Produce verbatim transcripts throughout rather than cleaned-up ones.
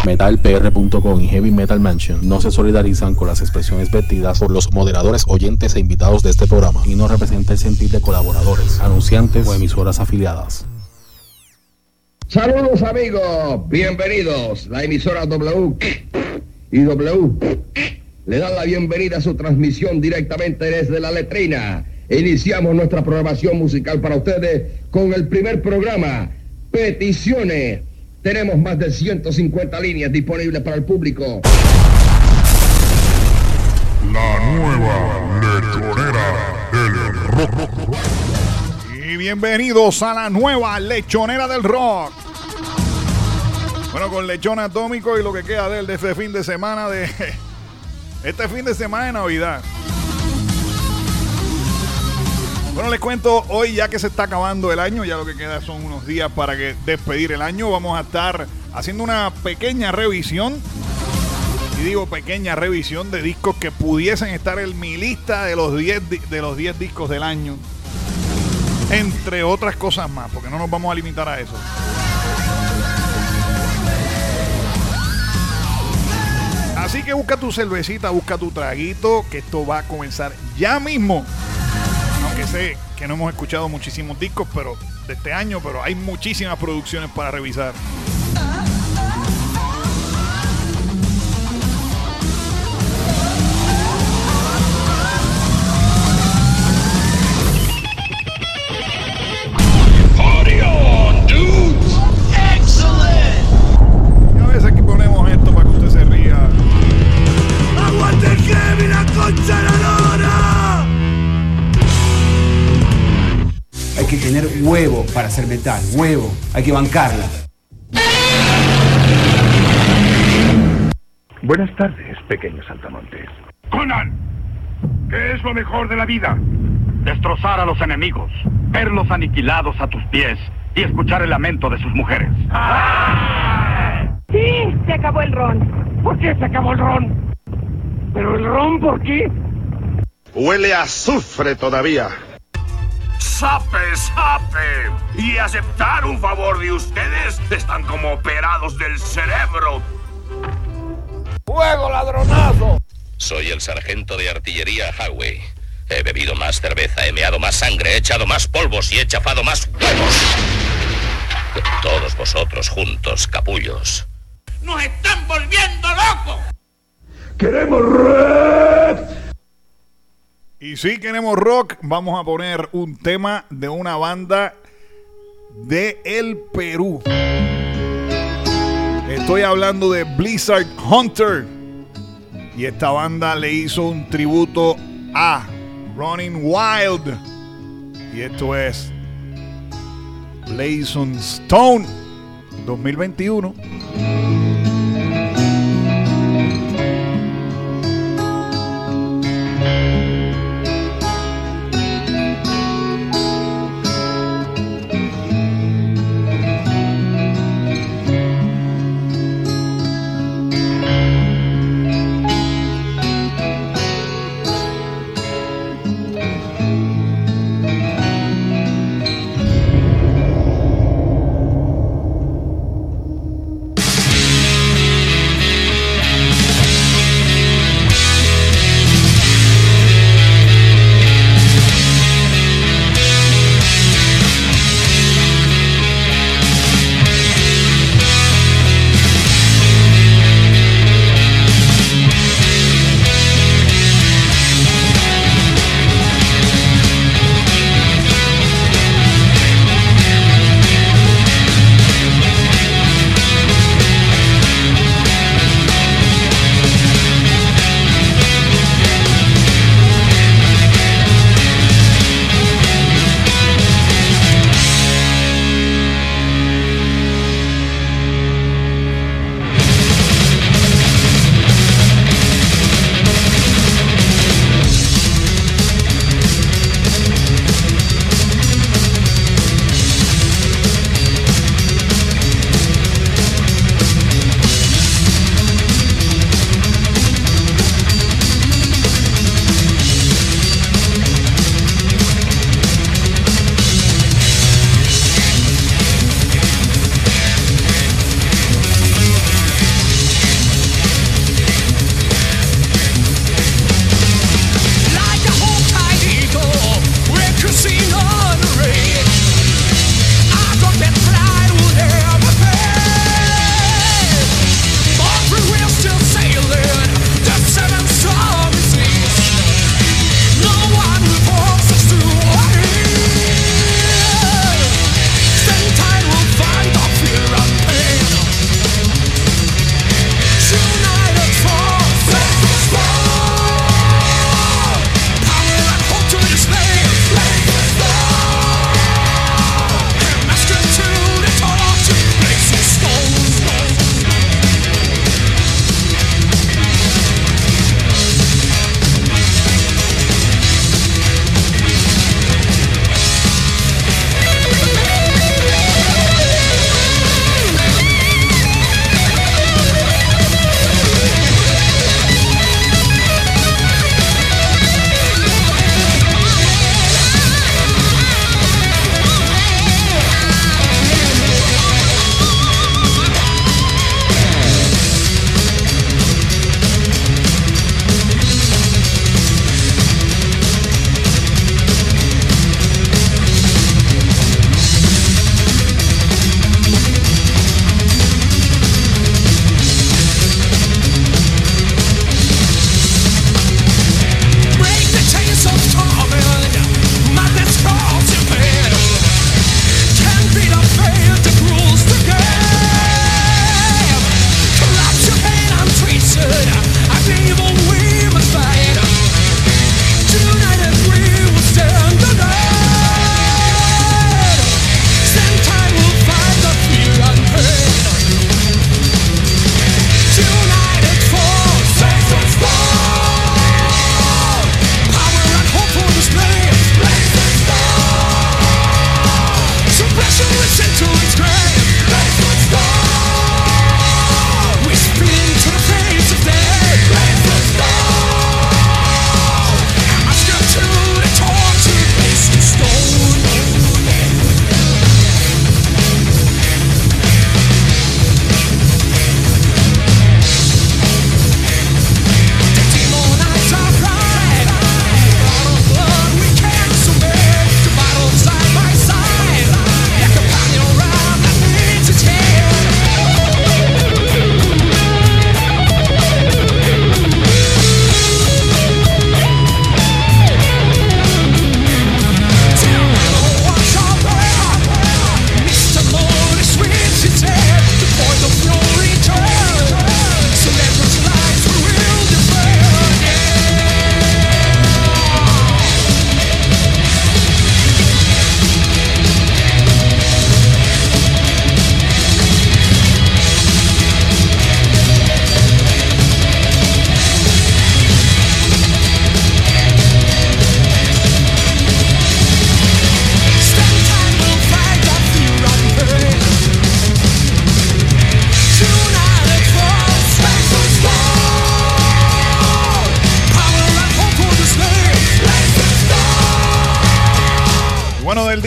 metal p r punto com y Heavy Metal Mansion no se solidarizan con las expresiones vertidas por los moderadores, oyentes e invitados de este programa y no representa el sentir de colaboradores, anunciantes o emisoras afiliadas. Saludos amigos, bienvenidos. La emisora W y W le dan la bienvenida a su transmisión directamente desde la letrina. Iniciamos nuestra programación musical para ustedes con el primer programa, Peticiones. Tenemos más de ciento cincuenta líneas disponibles para el público. La nueva lechonera del rock. Y bienvenidos a la nueva lechonera del rock. Bueno, con Lechón Atómico y lo que queda de él de este fin de semana de... Este fin de semana de Navidad. Bueno, les cuento hoy, ya que se está acabando el año, ya lo que queda son unos días para que despedir el año. Vamos a estar haciendo una pequeña revisión. Y digo pequeña revisión de discos que pudiesen estar en mi lista de los diez de los diez discos del año. Entre otras cosas más, porque no nos vamos a limitar a eso. Así que busca tu cervecita, busca tu traguito, que esto va a comenzar ya mismo. Aunque sé que no hemos escuchado muchísimos discos pero de este año, pero hay muchísimas producciones para revisar. Hay que tener huevo para hacer metal, huevo, hay que bancarla. Buenas tardes, pequeños saltamontes. Conan, ¿qué es lo mejor de la vida? Destrozar a los enemigos, verlos aniquilados a tus pies y escuchar el lamento de sus mujeres. ¡Ah! Sí, se acabó el ron. ¿Por qué se acabó el ron? ¿Pero el ron por qué? Huele a azufre todavía. ¡Sape, sape! Y aceptar un favor de ustedes, están como operados del cerebro. ¡Fuego, ladronazo! Soy el sargento de artillería Howie. He bebido más cerveza, he meado más sangre, he echado más polvos y he chafado más huevos que todos vosotros juntos, capullos. ¡Nos están volviendo locos! ¡Queremos rock! Y si queremos rock, vamos a poner un tema de una banda de el Perú. Estoy hablando de Blizzard Hunter. Y esta banda le hizo un tributo a Running Wild. Y esto es Blazing Stone dos mil veintiuno.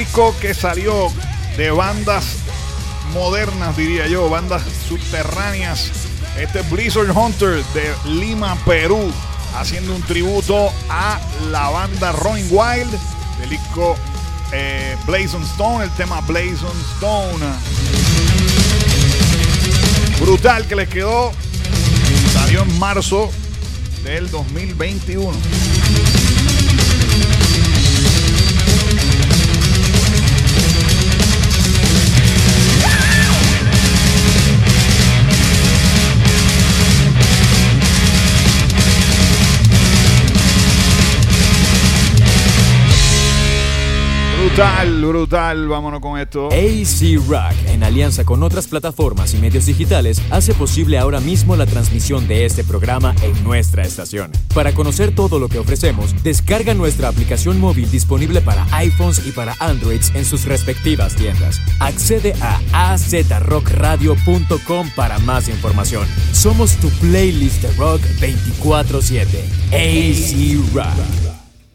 disco que salió de bandas modernas, diría yo, bandas subterráneas. Este es Blizzard Hunter de Lima, Perú, haciendo un tributo a la banda Running Wild del disco eh, Blazing Stone, el tema Blazing Stone. Brutal que les quedó. Salió en marzo del dos mil veintiuno. Brutal, brutal, vámonos con esto. A C Rock, en alianza con otras plataformas y medios digitales, hace posible ahora mismo la transmisión de este programa en nuestra estación. Para conocer todo lo que ofrecemos, descarga nuestra aplicación móvil disponible para iPhones y para Androids en sus respectivas tiendas. Accede a a z rock radio punto com para más información. Somos tu playlist de rock veinticuatro siete. A C Rock.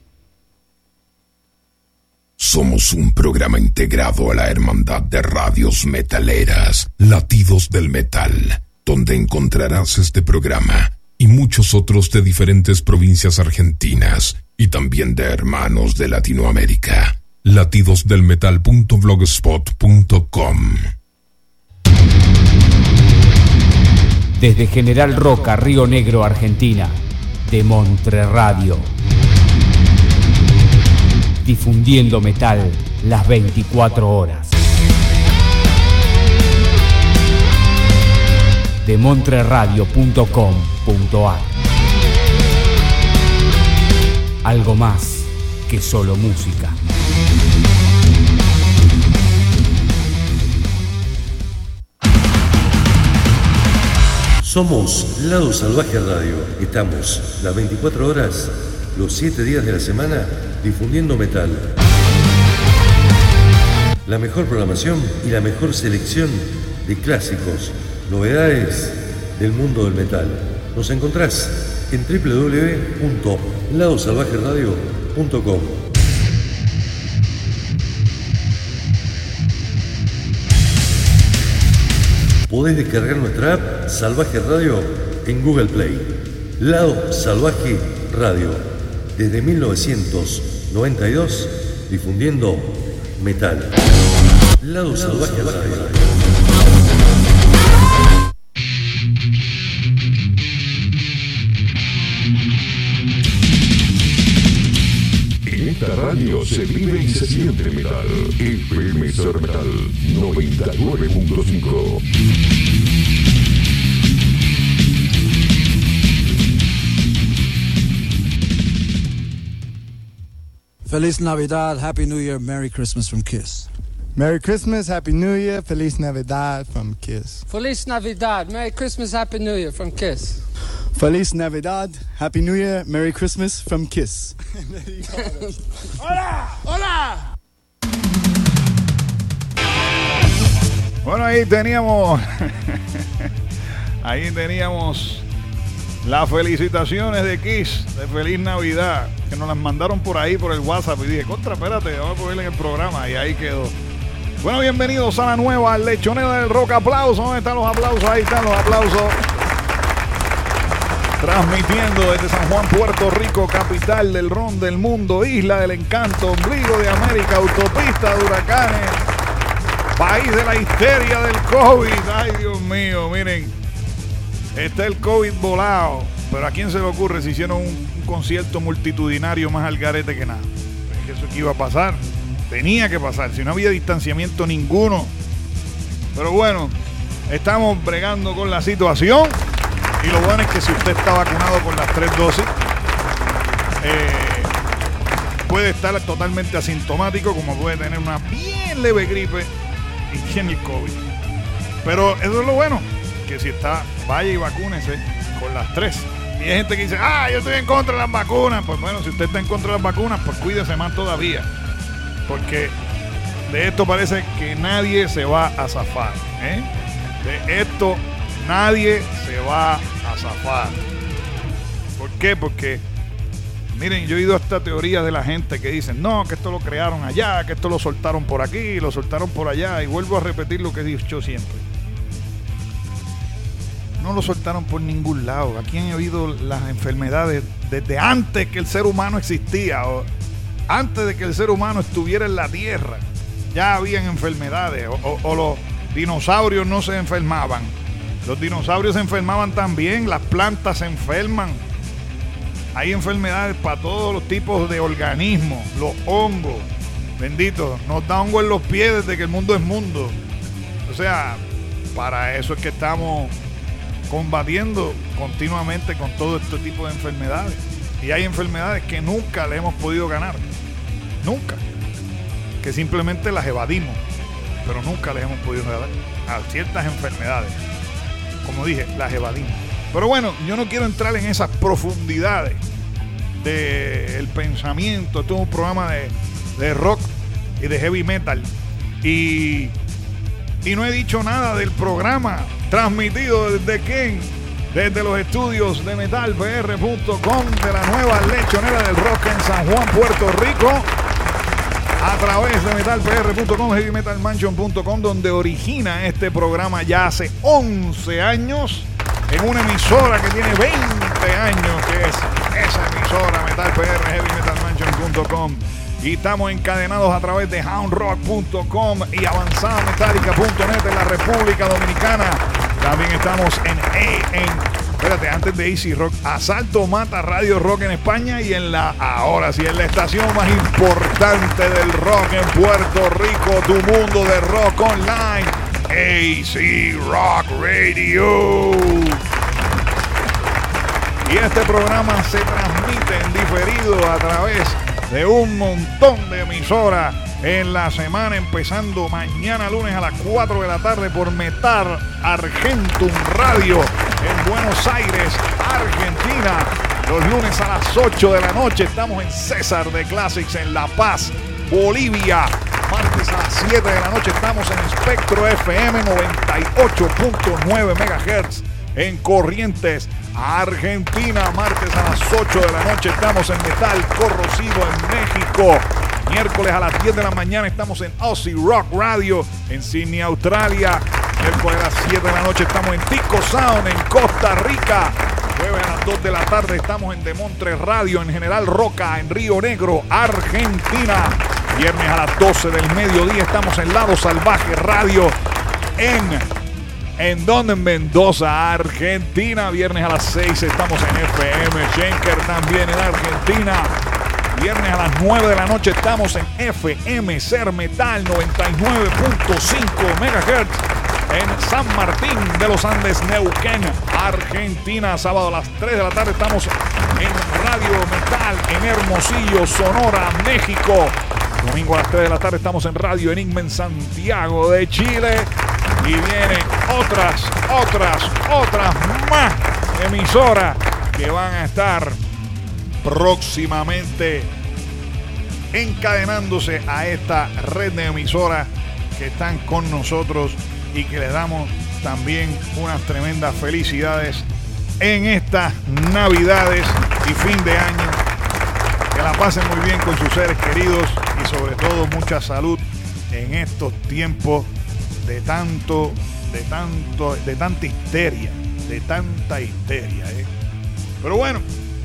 Somos un programa integrado a la Hermandad de Radios Metaleras, Latidos del Metal, donde encontrarás este programa y muchos otros de diferentes provincias argentinas y también de hermanos de Latinoamérica. latidos del metal punto blogspot punto com. Desde General Roca, Río Negro, Argentina, de Monterradio. Difundiendo metal las veinticuatro horas. De montreradio punto com punto a r. Algo más que solo música. Somos Lado Salvaje Radio. Estamos las veinticuatro horas, los siete días de la semana, difundiendo metal. La mejor programación y la mejor selección de clásicos, novedades del mundo del metal. Nos encontrás en doble u doble u doble u punto lado salvaje radio punto com. Podés descargar nuestra app Salvaje Radio en Google Play. Lado Salvaje Radio. Desde mil novecientos noventa y dos, difundiendo metal. Lado Salvaje Radio. En esta radio se vive y se siente metal. F M Ser Metal noventa y nueve punto cinco. Feliz Navidad, Happy New Year, Merry Christmas from Kiss. Merry Christmas, Happy New Year, Feliz Navidad from Kiss. Feliz Navidad, Merry Christmas, Happy New Year from Kiss. Feliz Navidad, Happy New Year, Merry Christmas from Kiss. ¡Hola! ¡Hola! Bueno, ahí teníamos ahí teníamos las felicitaciones de Kiss de Feliz Navidad, que nos las mandaron por ahí por el WhatsApp y dije, contra, espérate, vamos a ponerle en el programa, y ahí quedó. Bueno, bienvenidos a la nueva Lechonera del Rock. Aplausos, ¿dónde están los aplausos? Ahí están los aplausos. Transmitiendo desde San Juan, Puerto Rico, capital del ron del mundo, isla del encanto, ombligo de América, autopista de huracanes, país de la histeria del COVID. Ay, Dios mío, miren, está el COVID volado, pero ¿a quién se le ocurre si hicieron un, un concierto multitudinario más al garete que nada? Es que eso que iba a pasar, tenía que pasar, si no había distanciamiento ninguno. Pero bueno, estamos bregando con la situación. Y lo bueno es que si usted está vacunado con las tres dosis, eh, puede estar totalmente asintomático, como puede tener una bien leve gripe y tiene el COVID. Pero eso es lo bueno, que si está, vaya y vacúnese con las tres. Y hay gente que dice, ah, yo estoy en contra de las vacunas. Pues bueno, si usted está en contra de las vacunas, pues cuídese más todavía. Porque de esto parece que nadie se va a zafar, ¿eh? De esto nadie se va a zafar. ¿Por qué? Porque Miren, yo he oído esta teoría de la gente que dicen, no, que esto lo crearon allá, que esto lo soltaron por aquí, lo soltaron por allá, y vuelvo a repetir lo que he dicho siempre. No lo soltaron por ningún lado. Aquí han habido las enfermedades desde antes que el ser humano existía, o antes de que el ser humano estuviera en la Tierra. Ya habían enfermedades, o, o, o los dinosaurios no se enfermaban. Los dinosaurios se enfermaban también, las plantas se enferman. Hay enfermedades para todos los tipos de organismos, los hongos. Bendito, nos da hongo en los pies desde que el mundo es mundo. O sea, para eso es que estamos combatiendo continuamente con todo este tipo de enfermedades. Y hay enfermedades que nunca le hemos podido ganar. Nunca. Que simplemente las evadimos. Pero nunca les hemos podido ganar a ciertas enfermedades. Como dije, las evadimos. Pero bueno, yo no quiero entrar en esas profundidades del pensamiento. Esto es un programa de, de rock y de heavy metal. Y, y no he dicho nada del programa transmitido desde quién, desde los estudios de metal p r punto com de la nueva lechonera del rock en San Juan, Puerto Rico, a través de metal p r punto com, heavy metal mansion punto com, donde origina este programa ya hace once años. En una emisora que tiene veinte años, que es esa emisora, Metal P R, heavy metal mansion punto com. Y estamos encadenados a través de hound rock punto com y avanzada metálica punto net en la República Dominicana. También estamos en, en espérate, antes de Easy Rock, Asalto Mata Radio Rock en España, y en la, ahora sí, en la estación más importante del rock en Puerto Rico, tu mundo de rock online, A C Rock Radio. Y este programa se transmite en diferido a través de un montón de emisoras en la semana, empezando mañana lunes a las cuatro de la tarde por Metal Argentum Radio en Buenos Aires, Argentina. Los lunes a las ocho de la noche estamos en César de Classics en La Paz, Bolivia. Martes a las siete de la noche estamos en Espectro F M noventa y ocho punto nueve megahertz en Corrientes, Argentina. Martes a las ocho de la noche estamos en Metal Corrosivo en México. Miércoles a las diez de la mañana estamos en Aussie Rock Radio en Sydney, Australia. Miércoles a las siete de la noche estamos en Tico Sound en Costa Rica. Jueves a las dos de la tarde estamos en Demontre Radio en General Roca en Río Negro, Argentina. Viernes a las doce del mediodía estamos en Lado Salvaje Radio en en donde en Mendoza, Argentina. Viernes a las seis estamos en F M Schenker también en Argentina. Viernes a las nueve de la noche estamos en F M Ser Metal noventa y nueve punto cinco megahertz en San Martín de los Andes, Neuquén, Argentina. Sábado a las tres de la tarde estamos en Radio Metal en Hermosillo, Sonora, México. Domingo a las tres de la tarde estamos en Radio Enigma en Santiago de Chile. Y vienen otras, otras, otras más emisoras que van a estar próximamente encadenándose a esta red de emisoras que están con nosotros y que les damos también unas tremendas felicidades en estas Navidades y fin de año. Que la pasen muy bien con sus seres queridos y sobre todo mucha salud en estos tiempos de tanto, de tanto, de tanta histeria, de tanta histeria, ¿eh? Pero bueno,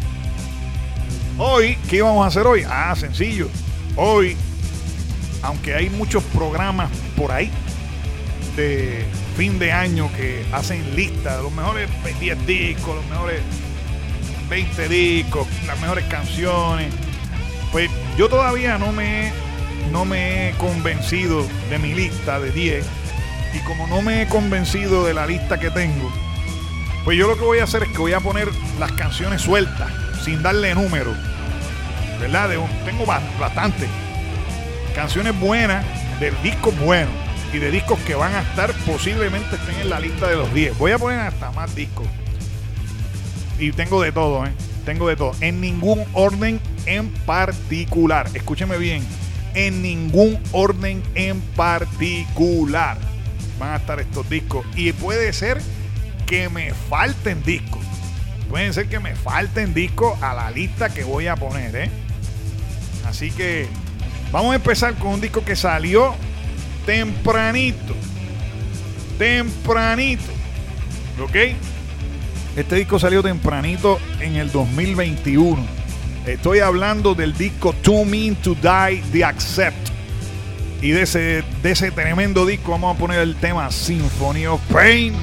hoy, ¿qué íbamos a hacer hoy? Ah, sencillo. Hoy, aunque hay muchos programas por ahí de fin de año que hacen listas de los mejores diez discos, los mejores veinte discos, las mejores canciones, pues yo todavía no me, no me he convencido de mi lista de diez. Y como no me he convencido de la lista que tengo, pues yo lo que voy a hacer es que voy a poner las canciones sueltas, sin darle número, ¿verdad? De un, tengo bastante canciones buenas, de discos buenos y de discos que van a estar, posiblemente estén en la lista de los diez. Voy a poner hasta más discos. Y tengo de todo, ¿eh? Tengo de todo. En ningún orden en particular. Escúcheme bien. En ningún orden en particular van a estar estos discos. Y puede ser que me falten discos. pueden ser que me falten discos a la lista que voy a poner, ¿eh? Así que vamos a empezar con un disco que salió tempranito. Tempranito. ¿Ok? Este disco salió tempranito en el dos mil veintiuno. Estoy hablando del disco Too Mean to Die de Accept. Y de ese, de ese tremendo disco vamos a poner el tema Symphony of Pain.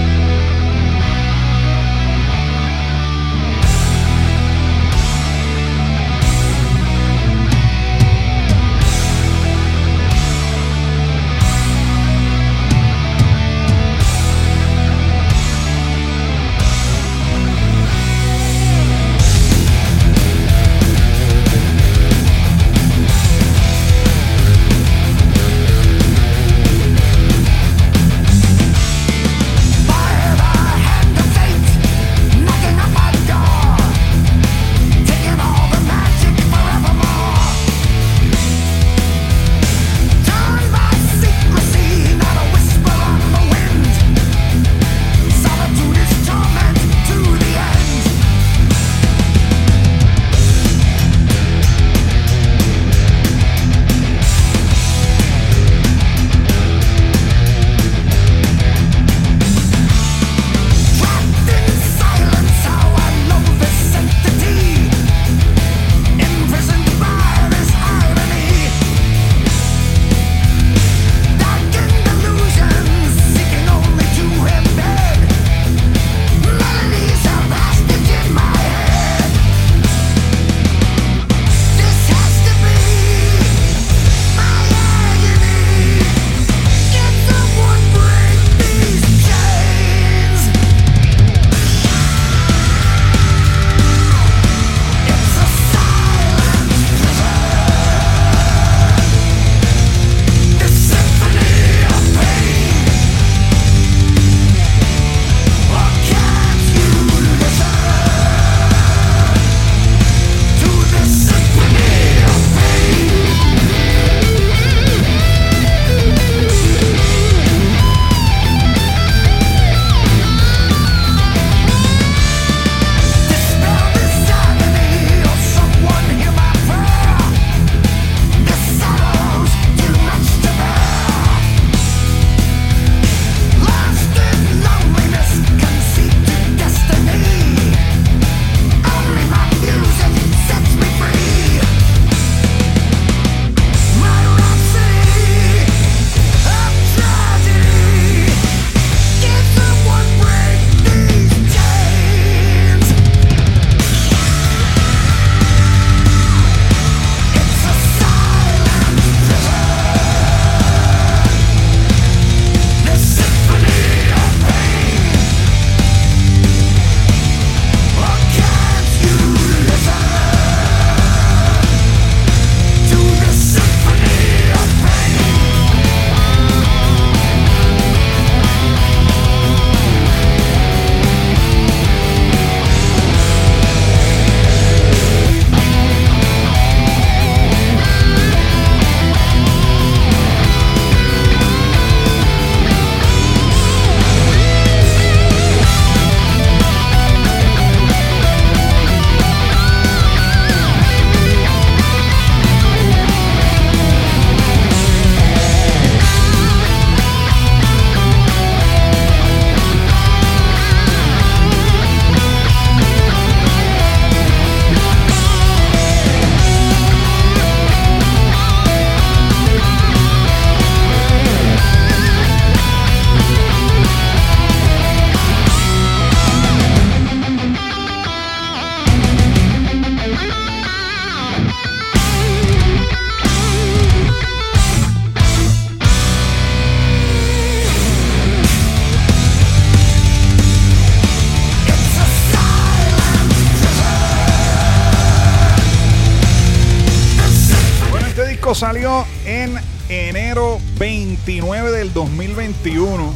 disco salió en enero veintinueve del dos mil veintiuno.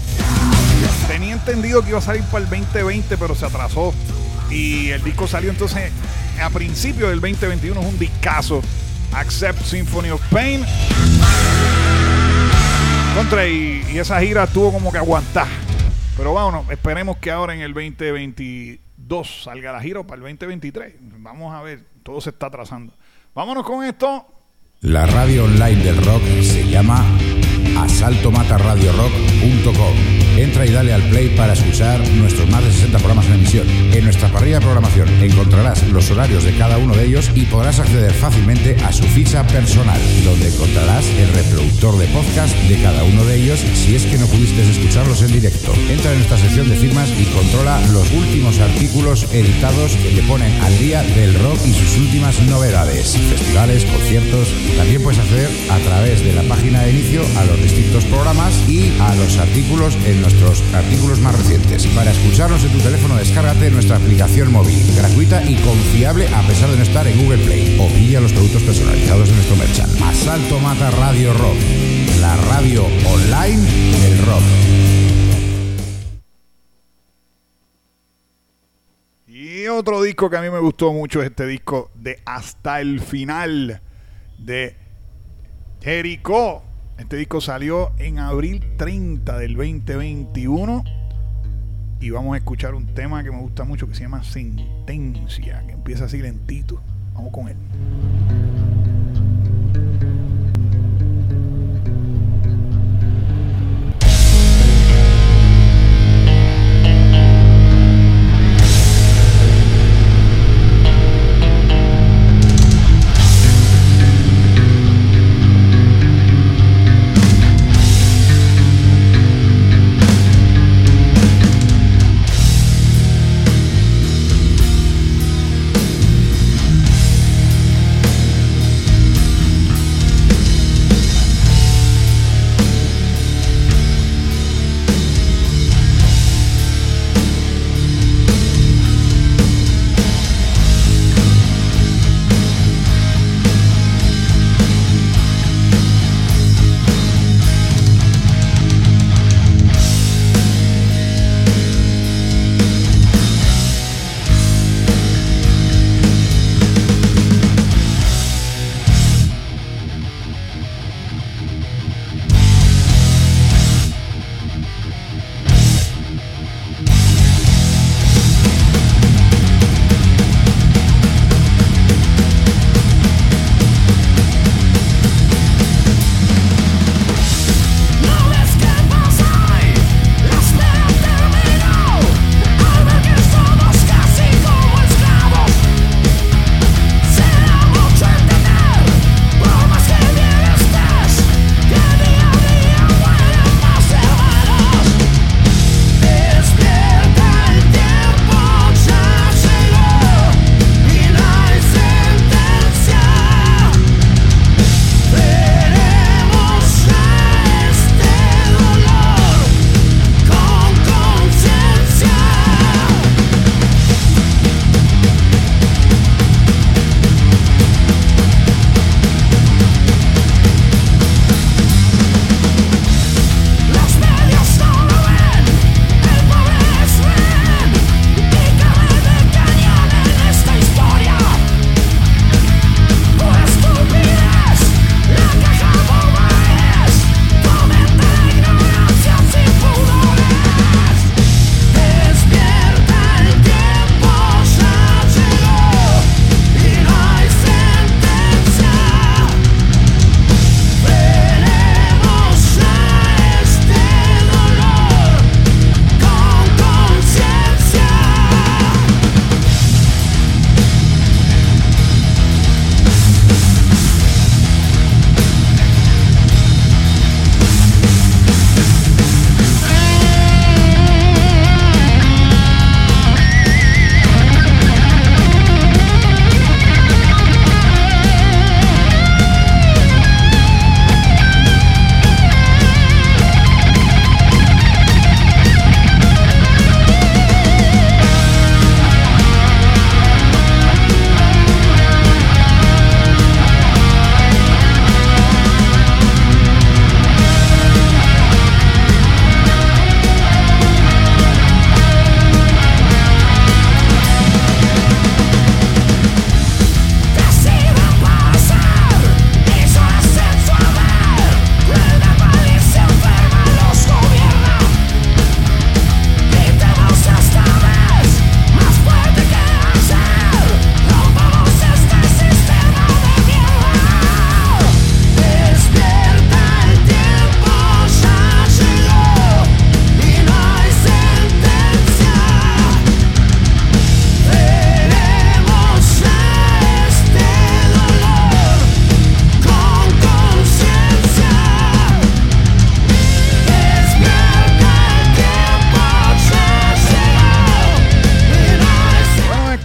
Tenía entendido que iba a salir para el veinte veinte, pero se atrasó. Y el disco salió entonces a principios del veinte veintiuno. Es un discazo. Accept Symphony of Pain. Contra y, y esa gira tuvo como que aguantar. Pero vámonos, esperemos que ahora en el veinte veinte, dos salga la gira para el veinte veintitrés. Vamos a ver, todo se está atrasando. Vámonos con esto. La radio online del rock se llama asalto mata radio rock punto com. Entra y dale al play para escuchar nuestros más de sesenta programas en emisión. En nuestra parrilla de programación encontrarás los horarios de cada uno de ellos y podrás acceder fácilmente a su ficha personal, donde encontrarás el reproductor de podcast de cada uno de ellos si es que no pudiste escucharlos en directo. Entra en nuestra sección de firmas y controla los últimos artículos editados que te ponen al día del rock y sus últimas novedades, festivales, conciertos. También puedes acceder a través de la página de inicio a los distintos programas y a los artículos en nuestros artículos más recientes. Para escucharnos en tu teléfono, descárgate nuestra aplicación móvil, gratuita y confiable a pesar de no estar en Google Play. O pilla los productos personalizados de nuestro merchant. Asalto Mata Radio Rock, la radio online del rock. Y otro disco que a mí me gustó mucho es este disco de Hasta el Final de Jericó. Este disco salió en abril treinta del veinte veintiuno y vamos a escuchar un tema que me gusta mucho que se llama Sentencia, que empieza así lentito. Vamos con él.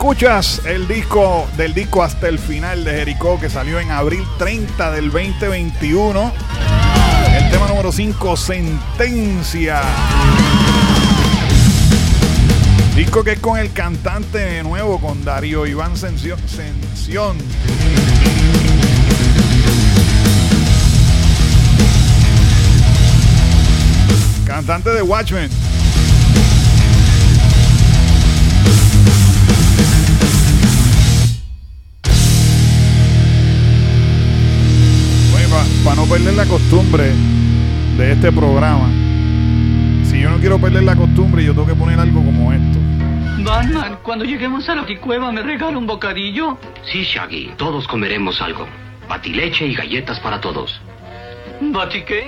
escuchas el disco del disco Hasta el Final de Jericó, que salió en abril treinta del veinte veintiuno. El tema número cinco, Sentencia. Disco que es con el cantante de nuevo, con Darío Iván Sención. Sención. Cantante de Watchmen. Bueno, para pa no perder la costumbre de este programa, si yo no quiero perder la costumbre, yo tengo que poner algo como esto. Batman, cuando lleguemos a la Baticueva, ¿me regala un bocadillo? Sí, Shaggy, todos comeremos algo. Batileche y galletas para todos. ¿Bati qué?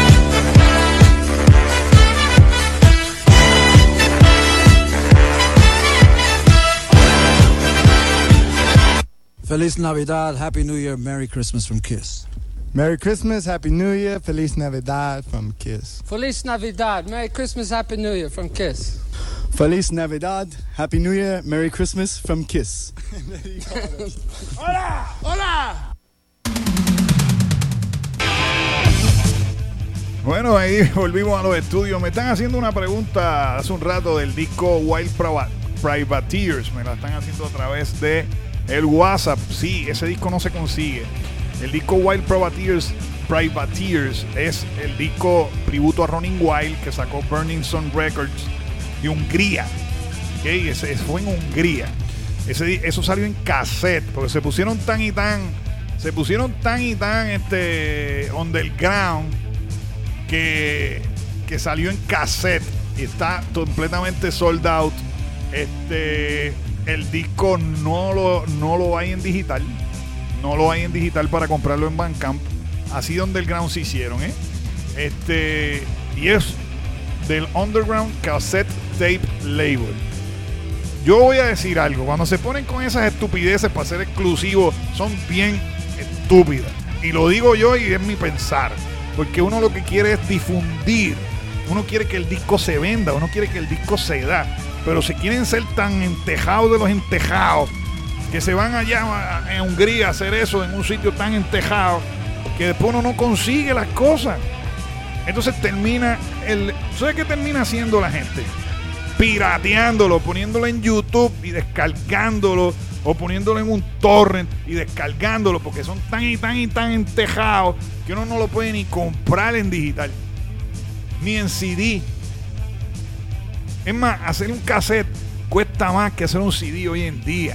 Feliz Navidad, Happy New Year, Merry Christmas from Kiss. Merry Christmas, Happy New Year, Feliz Navidad from Kiss. Feliz Navidad, Merry Christmas, Happy New Year from Kiss. Feliz Navidad, Happy New Year, Merry Christmas from Kiss. ¡Hola! ¡Hola! Bueno, ahí volvimos a los estudios. Me están haciendo una pregunta hace un rato del disco Wild Privateers. Me la están haciendo a través de el WhatsApp. Sí, ese disco no se consigue. El disco Wild Privateers, Privateers es el disco tributo a Running Wild que sacó Burning Sun Records de Hungría. ¿Okay? Ese, ese fue en Hungría. Ese, eso salió en cassette, porque se pusieron tan y tan, se pusieron tan y tan este, underground que, que salió en cassette y está completamente sold out. Este, el disco no lo, no lo hay en digital. No lo hay en digital para comprarlo en Bandcamp. Así de underground se hicieron, ¿eh? Este, y es del Underground Cassette Tape Label. Yo voy a decir algo. Cuando se ponen con esas estupideces para ser exclusivos, son bien estúpidas. Y lo digo yo y es mi pensar. Porque uno lo que quiere es difundir. Uno quiere que el disco se venda. Uno quiere que el disco se da. Pero se quieren ser tan entejados de los entejados que se van allá en Hungría a hacer eso en un sitio tan entejado que después uno no consigue las cosas. Entonces termina el... ¿Sabes qué termina haciendo la gente? Pirateándolo, poniéndolo en YouTube y descargándolo, o poniéndolo en un torrent y descargándolo, porque son tan y tan y tan entejados que uno no lo puede ni comprar en digital, ni en C D. Es más, hacer un cassette cuesta más que hacer un C D hoy en día.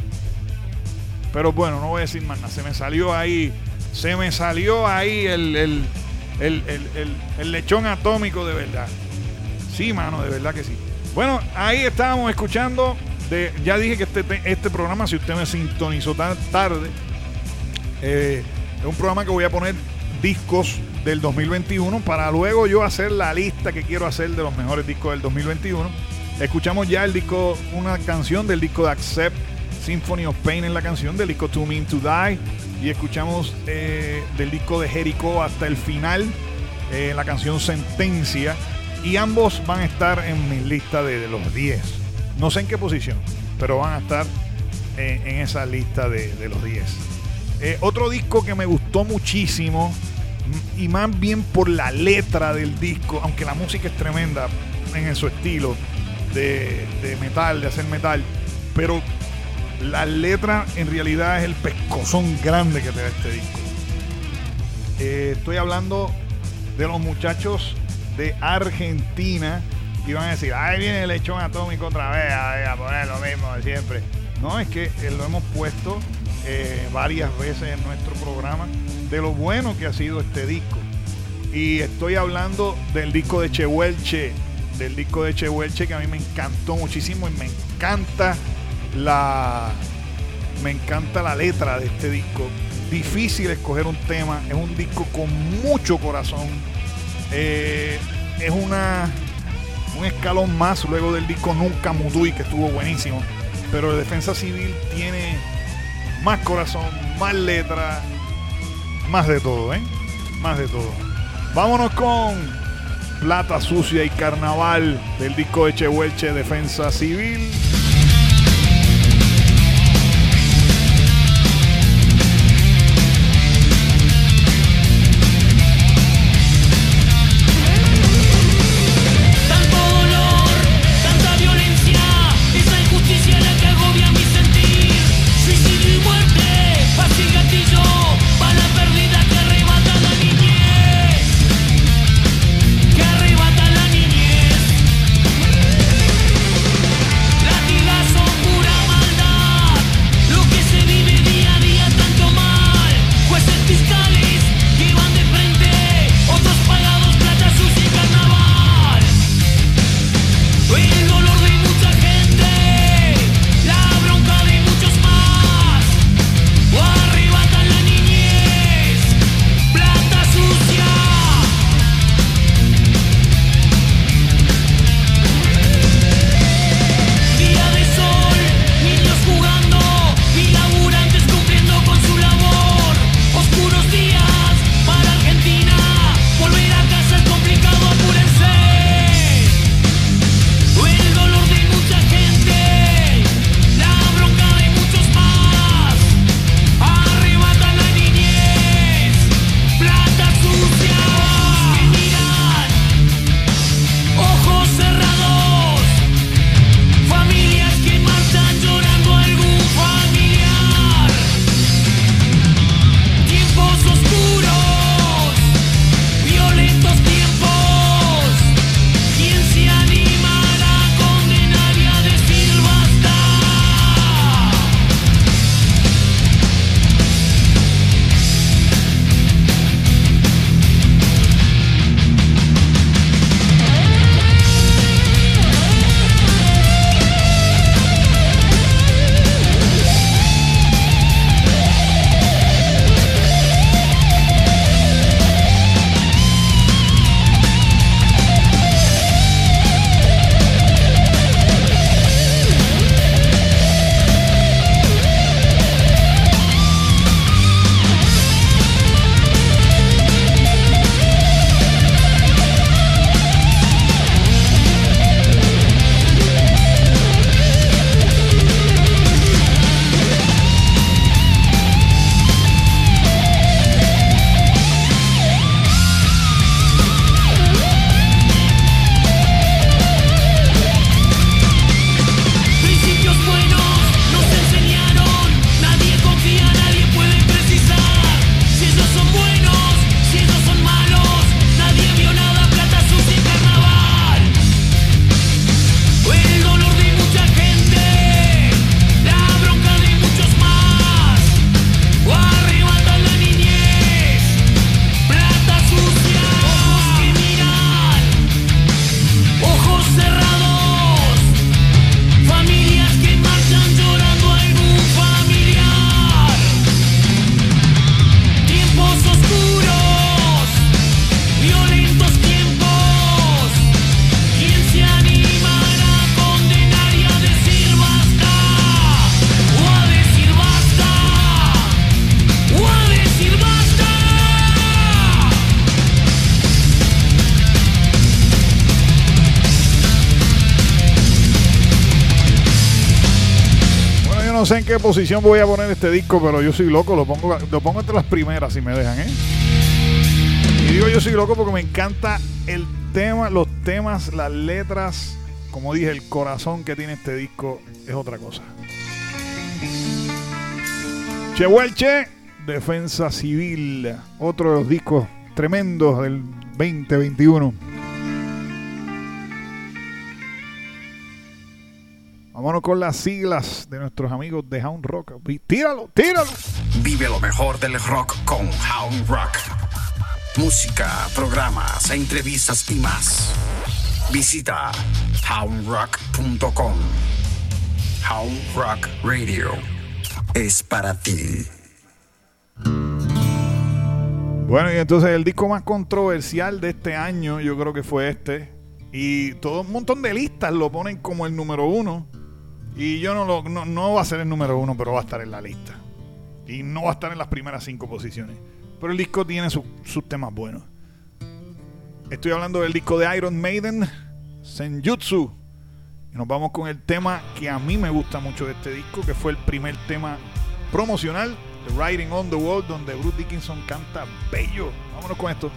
Pero bueno, no voy a decir más nada. Se me salió ahí, se me salió ahí el, el, el, el, el, el lechón atómico de verdad. Sí, mano, de verdad que sí. Bueno, ahí estábamos escuchando. De, ya dije que este, este programa, si usted me sintonizó tan tarde, eh, es un programa que voy a poner discos del dos mil veintiuno para luego yo hacer la lista que quiero hacer de los mejores discos del dos mil veintiuno. Escuchamos ya el disco, una canción del disco de Accept, Symphony of Pain en la canción, del disco Too Mean to Die, y escuchamos eh, del disco de Jericó Hasta el Final, eh, la canción Sentencia, y ambos van a estar en mi lista de, de los diez. No sé en qué posición, pero van a estar eh, en esa lista de, de los diez. Eh, otro disco que me gustó muchísimo, y más bien por la letra del disco, aunque la música es tremenda en su estilo de, de metal, de hacer metal, pero la letra en realidad es el pescozón grande que te da este disco. Eh, estoy hablando de los muchachos de Argentina que iban a decir, ahí viene el lechón atómico otra vez a, a poner lo mismo de siempre. No, es que eh, lo hemos puesto eh, varias veces en nuestro programa de lo bueno que ha sido este disco. Y estoy hablando del disco de Chehuelche, del disco de Chehuelche, que a mí me encantó muchísimo y me encanta la me encanta la letra de este disco. Difícil escoger un tema, es un disco con mucho corazón. Eh, es una un escalón más luego del disco Nunca Mudui, que estuvo buenísimo, pero Defensa Civil tiene más corazón, más letra, más de todo, ¿eh? Más de todo. Vámonos con Plata Sucia y Carnaval del disco de Chehuelche, Defensa Civil. no sé en qué posición voy a poner este disco, pero yo soy loco, lo pongo, lo pongo entre las primeras si me dejan, ¿eh? Y digo yo soy loco porque me encanta el tema, los temas, las letras, como dije, el corazón que tiene este disco es otra cosa. Chehuelche, Defensa Civil, otro de los discos tremendos del veinte veintiuno. Vámonos con las siglas de nuestros amigos de Hound Rock. Tíralo, tíralo. Vive lo mejor del rock con Hound Rock. Música, programas, entrevistas y más. Visita hound rock punto com. Hound Rock Radio es para ti. Bueno, y entonces el disco más controversial de este año yo creo que fue este. Y todo un montón de listas lo ponen como el número uno. Y yo no, lo, no, no va a ser el número uno, pero va a estar en la lista. Y no va a estar en las primeras cinco posiciones. Pero el disco tiene su, sus temas buenos. Estoy hablando del disco de Iron Maiden, Senjutsu. Y nos vamos con el tema que a mí me gusta mucho de este disco, que fue el primer tema promocional, The Writing on the Wall, donde Bruce Dickinson canta bello. Vámonos con esto.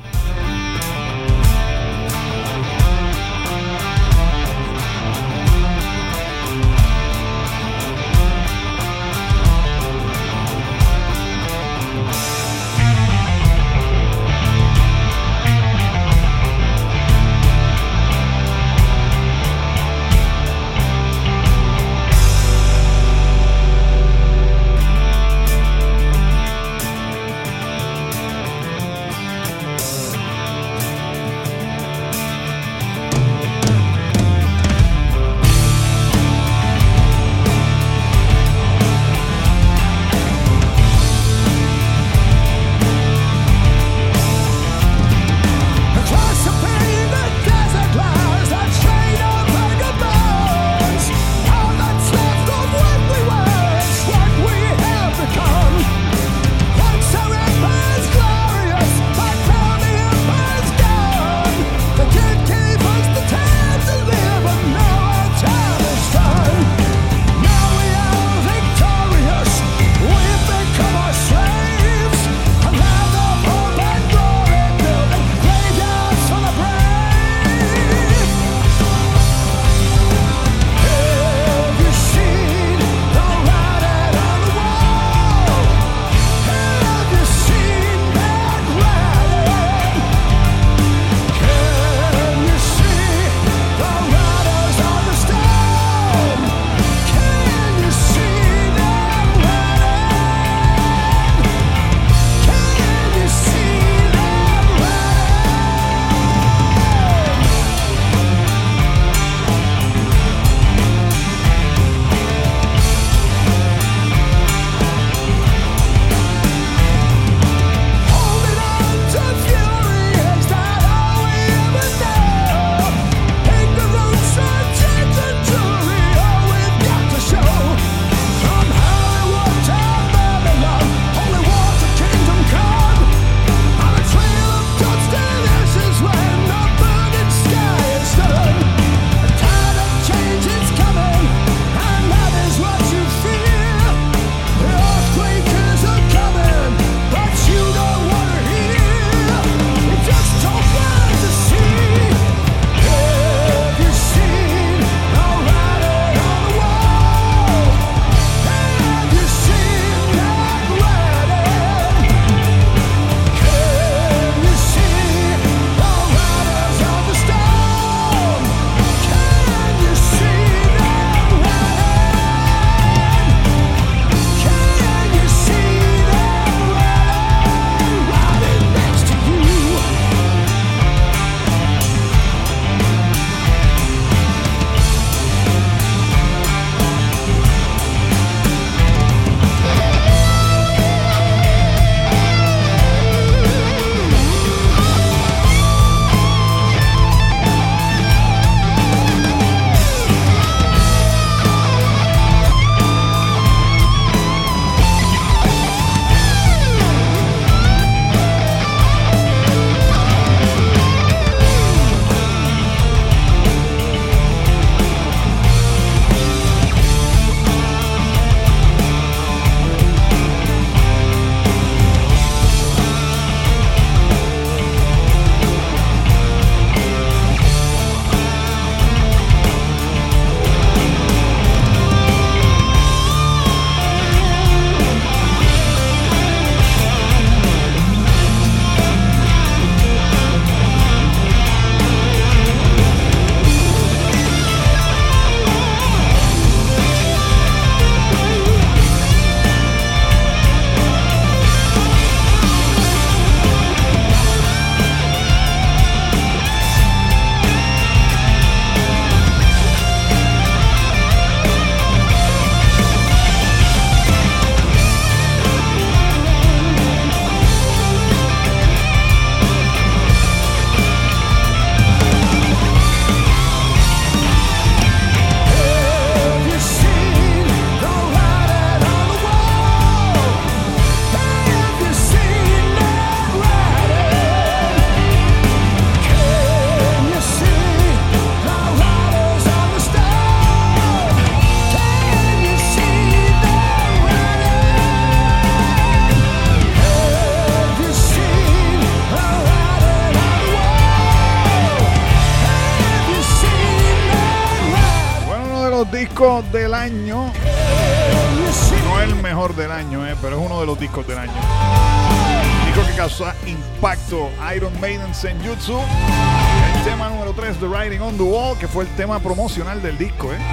disco del año. No el mejor del año, eh, pero es uno de los discos del año. Disco que causó impacto, Iron Maiden Senjutsu. El tema número tres, The Writing on the Wall, que fue el tema promocional del disco. Eh.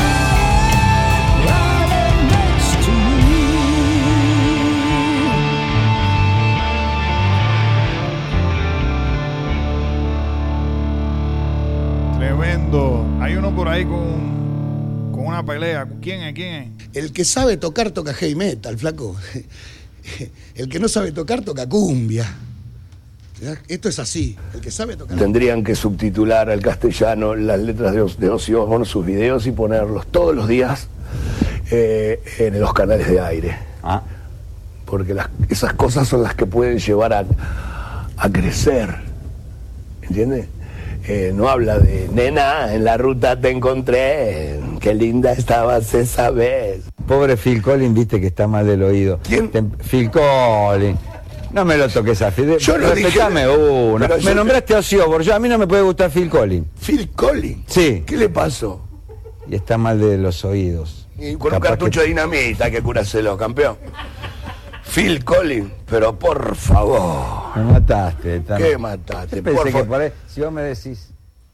Tremendo. Hay uno por ahí con, con una pelea. ¿Quién es? ¿Quién es? El que sabe tocar toca heavy metal, flaco. El que no sabe tocar toca cumbia. Esto es así. El que sabe tocar. Tendrían que subtitular al castellano las letras de, de Ozzy Osbourne, sus videos, y ponerlos todos los días eh, en los canales de aire. Ah. Porque las, esas cosas son las que pueden llevar a, a crecer. ¿Entiendes? Eh, no habla de nena, en la ruta te encontré, qué linda estabas esa vez. Pobre Phil Collins, viste que está mal del oído. ¿Quién? Te, Phil Collins. No me lo toques a Phil. Yo lo Respetame dije, uno. Me yo nombraste a Ozzy Osbourne. Yo, a mí no me puede gustar Phil Collins. ¿Phil Collins? Sí. ¿Qué le pasó? Y está mal de los oídos. Y con Capaz un cartucho que... de dinamita, que curáselo, campeón. Phil Collins, pero por favor. Me mataste. Tan... ¿Qué mataste? Yo pensé por que favor. por ahí, si vos me decís...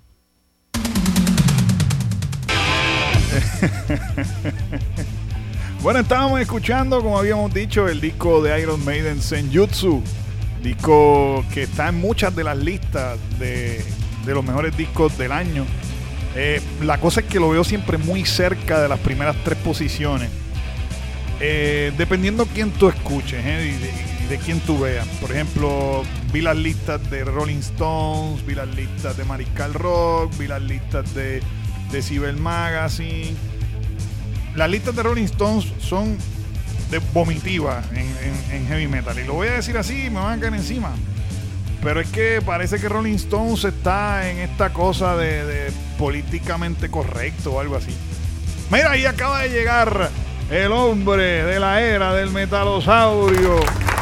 Bueno, estábamos escuchando, como habíamos dicho, el disco de Iron Maiden, Senjutsu, disco que está en muchas de las listas de, de los mejores discos del año. Eh, la cosa es que lo veo siempre muy cerca de las primeras tres posiciones, eh, dependiendo quién tú escuches, eh, y, de, y de quién tú veas. Por ejemplo, vi las listas de Rolling Stones, vi las listas de Mariscal Rock, vi las listas de Decibel Magazine. Las listas de Rolling Stones son de vomitivas en, en, en heavy metal, y lo voy a decir así, me van a caer encima, pero es que parece que Rolling Stones está en esta cosa de, de políticamente correcto o algo así. Mira, ahí acaba de llegar el hombre de la era del metalosaurio,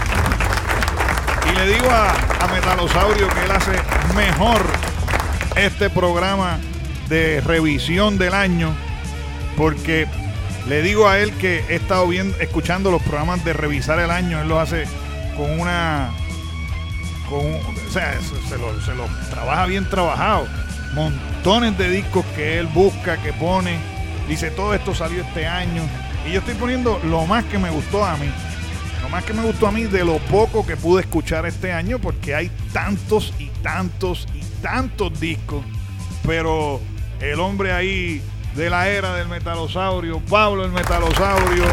y le digo a, a Metalosaurio que él hace mejor este programa de revisión del año, porque le digo a él que he estado viendo, escuchando los programas de revisar el año. Él los hace con una con, o sea, se, se, lo, se lo trabaja bien trabajado. Montones de discos que él busca, que pone, dice todo esto salió este año, y yo estoy poniendo lo más que me gustó a mí, lo más que me gustó a mí de lo poco que pude escuchar este año, porque hay tantos y tantos y tantos discos. Pero el hombre ahí de la era del metalosaurio, Pablo el Metalosaurio,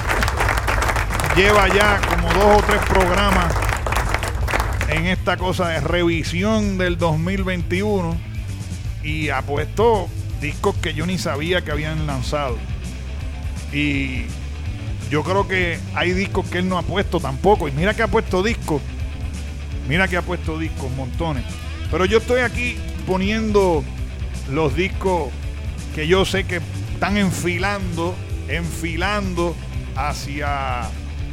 lleva ya como dos o tres programas en esta cosa de revisión del dos mil veintiuno, y ha puesto discos que yo ni sabía que habían lanzado, y yo creo que hay discos que él no ha puesto tampoco, y mira que ha puesto discos mira que ha puesto discos montones, pero yo estoy aquí poniendo los discos que yo sé que están enfilando, enfilando hacia,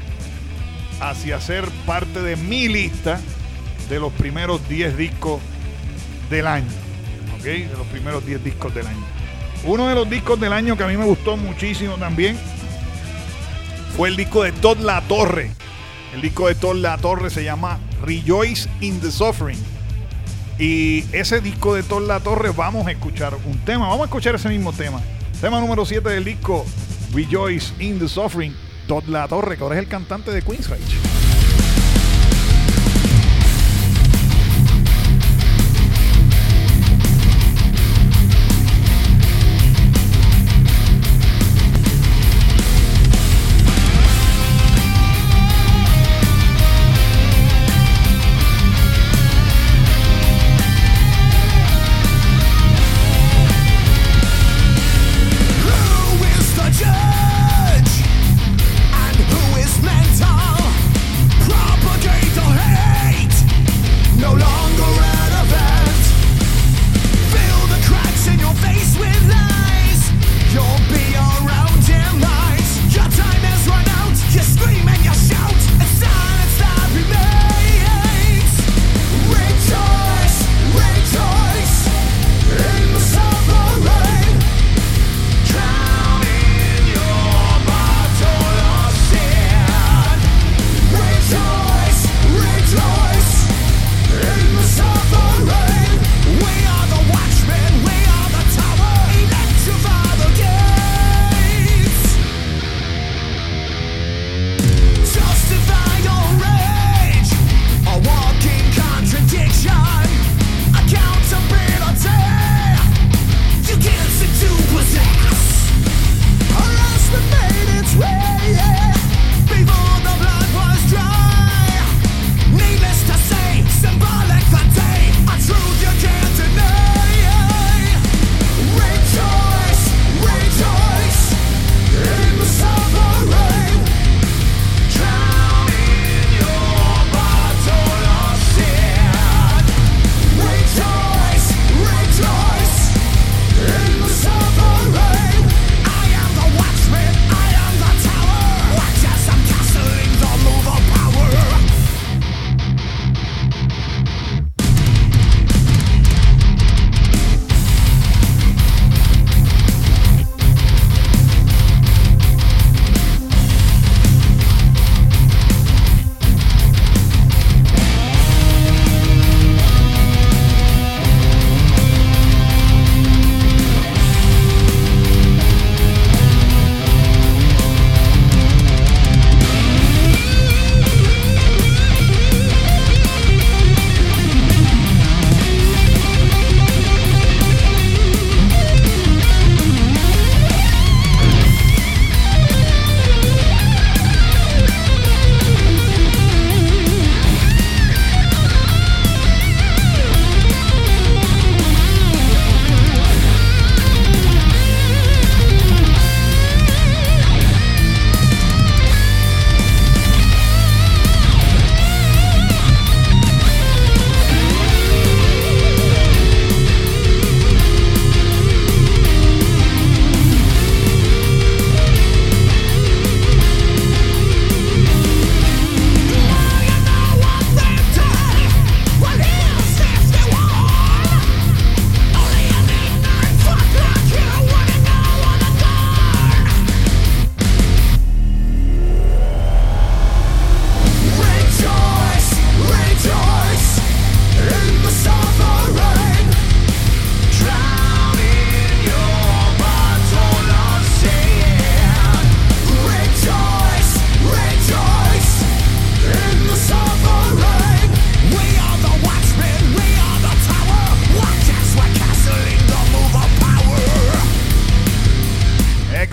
hacia ser parte de mi lista de los primeros diez discos del año. ¿Ok? De los primeros diez discos del año. Uno de los discos del año que a mí me gustó muchísimo también fue el disco de Todd La Torre. El disco de Todd La Torre se llama Rejoice in the Suffering. Y ese disco de Todd La Torre, vamos a escuchar un tema. Vamos a escuchar ese mismo tema. Tema número siete del disco, Rejoice in the Suffering. Todd La Torre, que ahora es el cantante de Queensryche. Who is the judge and who is mental?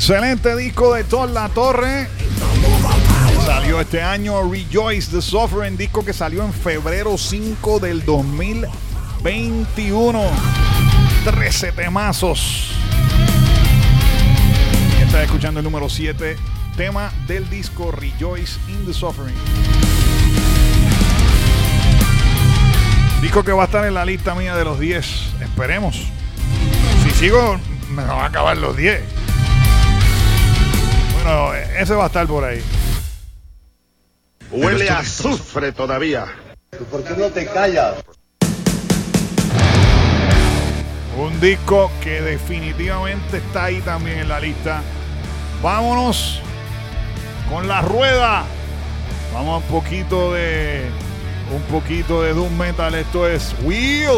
Excelente disco de Todd La Torre. Salió este año Rejoice the Suffering, disco que salió en febrero cinco del dos mil veintiuno. trece temazos. Estás escuchando el número siete, tema del disco Rejoice in the Suffering. Disco que va a estar en la lista mía de los diez. Esperemos. Si sigo, me van a acabar los diez. Bueno, ese va a estar por ahí. Huele a azufre todavía. ¿Por qué no te callas? Un disco que definitivamente está ahí también en la lista. Vámonos con la rueda. Vamos a un poquito de un poquito de doom metal. Esto es Wheel.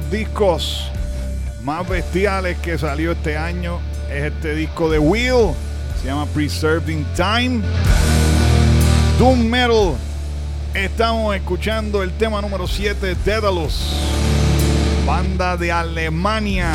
los discos más bestiales que salió este año es este disco de Will, se llama Preserved in Time. Doom Metal. Estamos escuchando el tema número siete, Daedalus, banda de Alemania.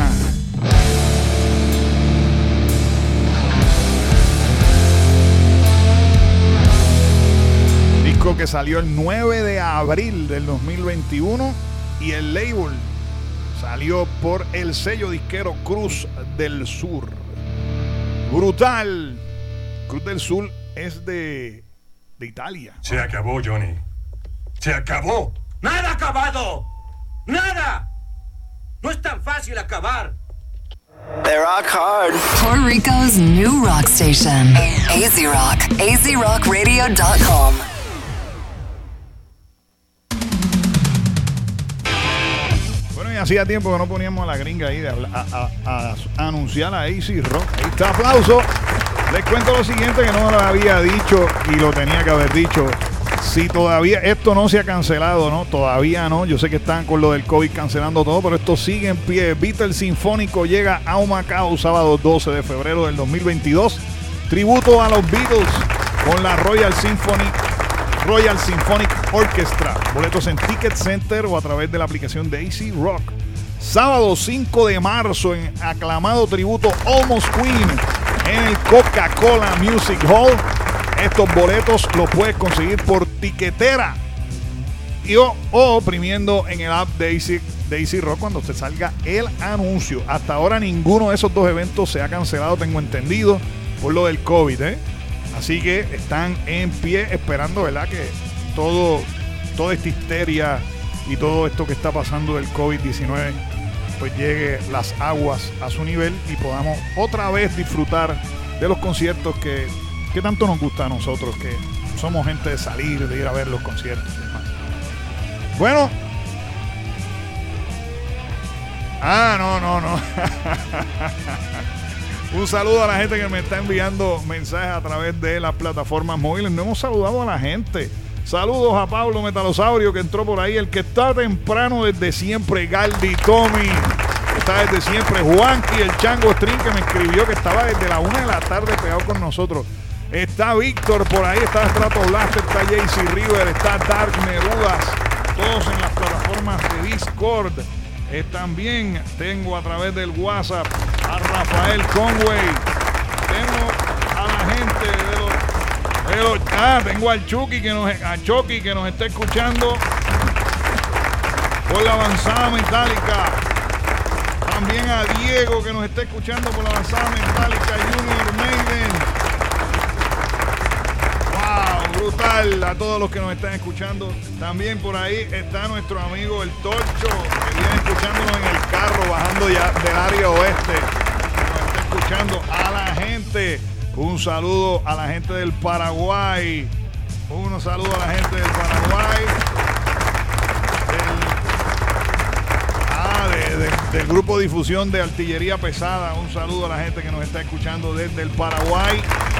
Disco que salió el nueve de abril del dos mil veintiuno y el label salió por el sello disquero Cruz del Sur. Brutal. Cruz del Sur es de, de Italia. Se acabó, Johnny. Se acabó. ¡Nada acabado! ¡Nada! No es tan fácil acabar. They rock hard. Puerto Rico's new rock station. A Z Rock. A Z Rock Radio dot com. Bueno, y hacía tiempo que no poníamos a la gringa ahí de hablar, a, a, a, a anunciar a A Z Rock. Ahí está, aplauso. Les cuento lo siguiente que no lo había dicho y lo tenía que haber dicho. Si todavía esto no se ha cancelado, ¿no? Todavía no. Yo sé que están con lo del COVID cancelando todo, pero esto sigue en pie. Beatles Sinfónico llega a Humacao sábado doce de febrero del dos mil veintidós. Tributo a los Beatles con la Royal Symphony, Royal Symphonic Orchestra. Boletos en Ticket Center o a través de la aplicación de A Z Rock. Sábado cinco de marzo en aclamado tributo Almost Queen en el Coca-Cola Music Hall. Estos boletos los puedes conseguir por tiquetera y o, o oprimiendo en el app de A Z, de A Z Rock cuando te salga el anuncio. Hasta ahora ninguno de esos dos eventos se ha cancelado, tengo entendido, por lo del COVID, ¿eh? Así que están en pie esperando, ¿verdad? Que todo, toda esta histeria y todo esto que está pasando del COVID diecinueve pues llegue las aguas a su nivel y podamos otra vez disfrutar de los conciertos que ¿Qué tanto nos gusta a nosotros, que somos gente de salir, de ir a ver los conciertos y demás? Bueno. Ah, no, no, no. Un saludo a la gente que me está enviando mensajes a través de las plataformas móviles. No hemos saludado a la gente. Saludos a Pablo Metalosaurio que entró por ahí. El que está temprano desde siempre, Galdi Tommy. Está desde siempre. Juanqui, el Chango String, que me escribió que estaba desde la una de la tarde pegado con nosotros. Está Víctor por ahí, está Strato Blaster, está Jaycee River, está Dark Nerudas, todos en las plataformas de Discord. Eh, también tengo a través del WhatsApp a Rafael Conway. Tengo a la gente de los, de los ah, tengo al Chucky que nos a Chucky que nos está escuchando por la avanzada metálica. También a Diego que nos está escuchando por la avanzada metálica, Junior Maiden. Brutal a todos los que nos están escuchando. También por ahí está nuestro amigo el Torcho, que viene escuchándonos en el carro bajando ya del área oeste. Nos está escuchando a la gente. Un saludo a la gente del Paraguay. Un saludo a la gente del Paraguay. Del, ah, de, de, del grupo Difusión de Artillería Pesada. Un saludo a la gente que nos está escuchando desde el Paraguay.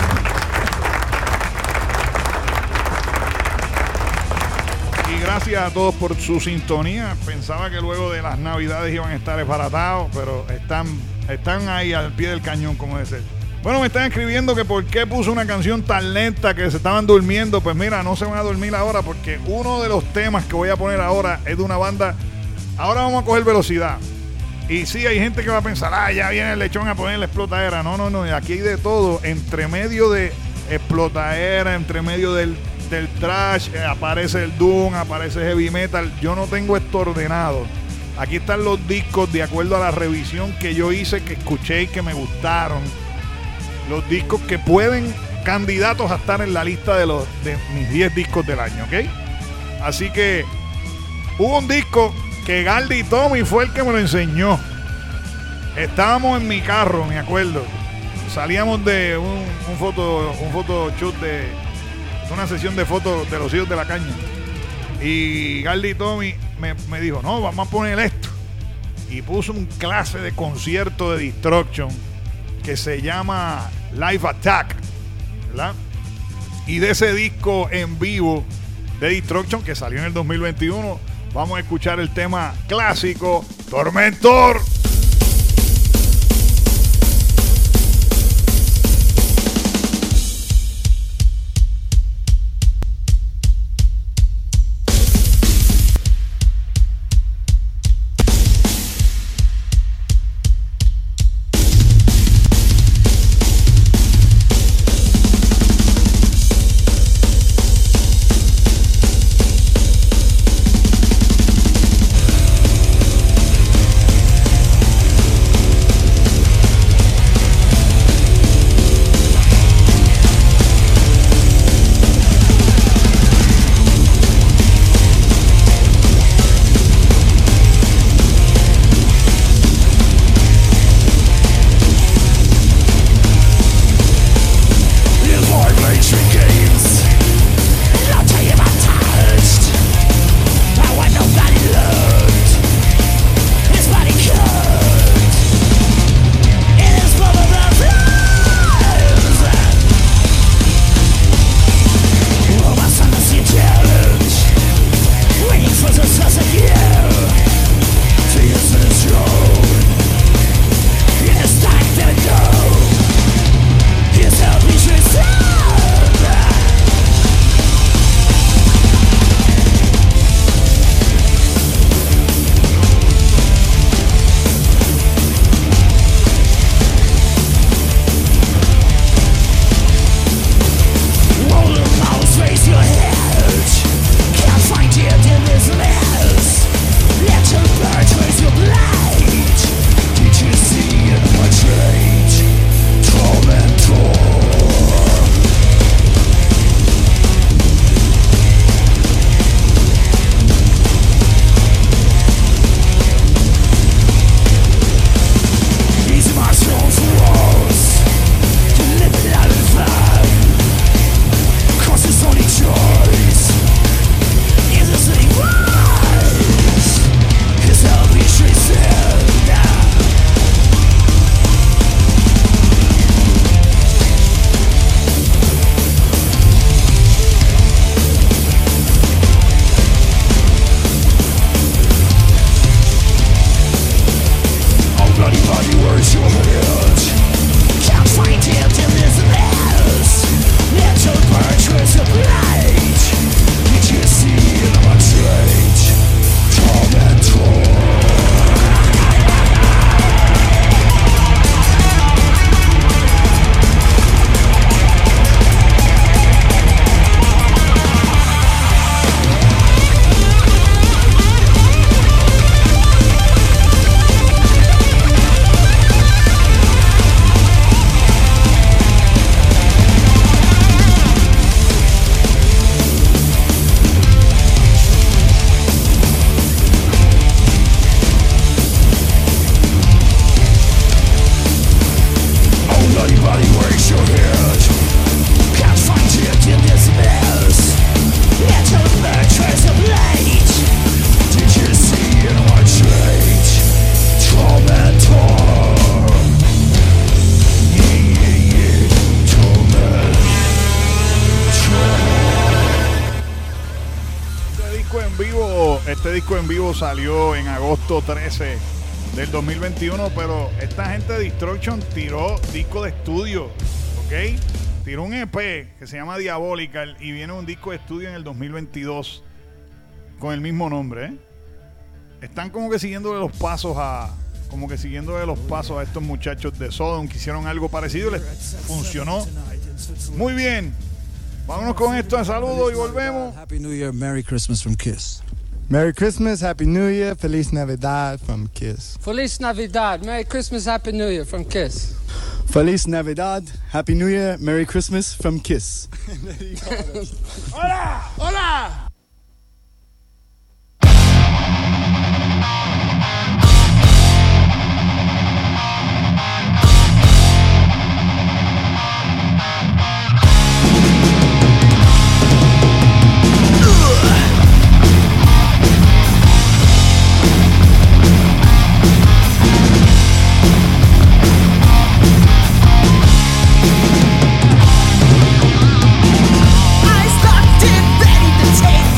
Y gracias a todos por su sintonía. Pensaba que luego de las navidades iban a estar desbaratados, pero están, están ahí al pie del cañón, como debe ser. Bueno, me están escribiendo que por qué puso una canción tan lenta que se estaban durmiendo. Pues mira, no se van a dormir ahora porque uno de los temas que voy a poner ahora es de una banda. Ahora vamos a coger velocidad. Y sí, hay gente que va a pensar, ah, ya viene el lechón a poner la explotadera. No, no, no, aquí hay de todo. Entre medio de explotadera, entre medio del del trash, eh, aparece el doom, aparece heavy metal. Yo no tengo esto ordenado. Aquí están los discos de acuerdo a la revisión que yo hice, que escuché y que me gustaron. Los discos que pueden candidatos a estar en la lista de los de mis diez discos del año, ¿ok? Así que hubo un disco que Galdi Tommy fue el que me lo enseñó. Estábamos en mi carro, me acuerdo. Salíamos de un, un foto un foto shoot de una sesión de fotos de los hijos de la caña. Y Galdi Tommy me, me dijo, no, vamos a poner esto. Y puso un clase de concierto de Destruction que se llama Live Attack, ¿verdad? Y de ese disco en vivo de Destruction que salió en el dos mil veintiuno, vamos a escuchar el tema clásico Tormentor. Este disco en vivo salió en agosto trece del dos mil veintiuno, pero esta gente de Destruction tiró disco de estudio, ¿ok? Tiró un E P que se llama Diabolical y viene un disco de estudio en el dos mil veintidós con el mismo nombre, ¿eh? Están como que siguiéndole los pasos a como que siguiéndole los pasos a estos muchachos de Sodom que hicieron algo parecido y les funcionó muy bien. Vámonos con esto de saludo y volvemos. Happy New Year, Merry Christmas from Kiss. Merry Christmas, Happy New Year, Feliz Navidad from Kiss. Feliz Navidad, Merry Christmas, Happy New Year from Kiss. Feliz Navidad, Happy New Year, Merry Christmas from Kiss. ¡Hola! ¡Hola! I stopped it ready to take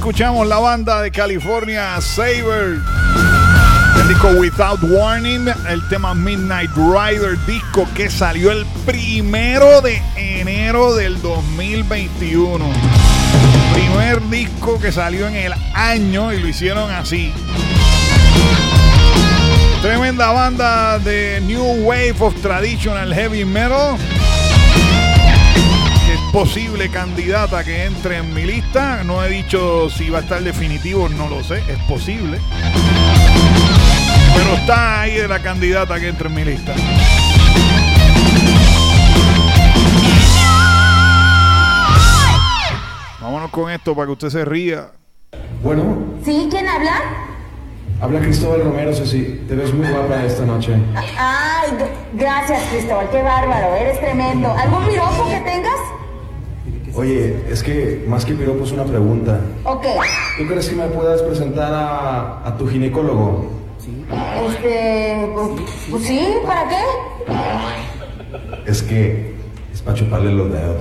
escuchamos la banda de California, Saber. El disco Without Warning, el tema Midnight Rider, disco que salió el primero de enero del dos mil veintiuno. Primer disco que salió en el año y lo hicieron así. Tremenda banda de New Wave of Traditional Heavy Metal. Que es posible candidata que entre en mi lista. No he dicho si va a estar definitivo, no lo sé, es posible. Pero está ahí de la candidata que entre en mi lista. Vámonos con esto para que usted se ría. Bueno. ¿Sí? ¿Quién habla? Habla Cristóbal Romero, Ceci. Te ves muy guapa esta noche. Ay, gracias, Cristóbal. Qué bárbaro. Eres tremendo. ¿Algún piropo que tengas? Oye, es que más que piropo es una pregunta. Ok. ¿Tú crees que me puedas presentar a, a tu ginecólogo? Este... Pues, pues sí, ¿para qué? Es que es para chuparle los dedos.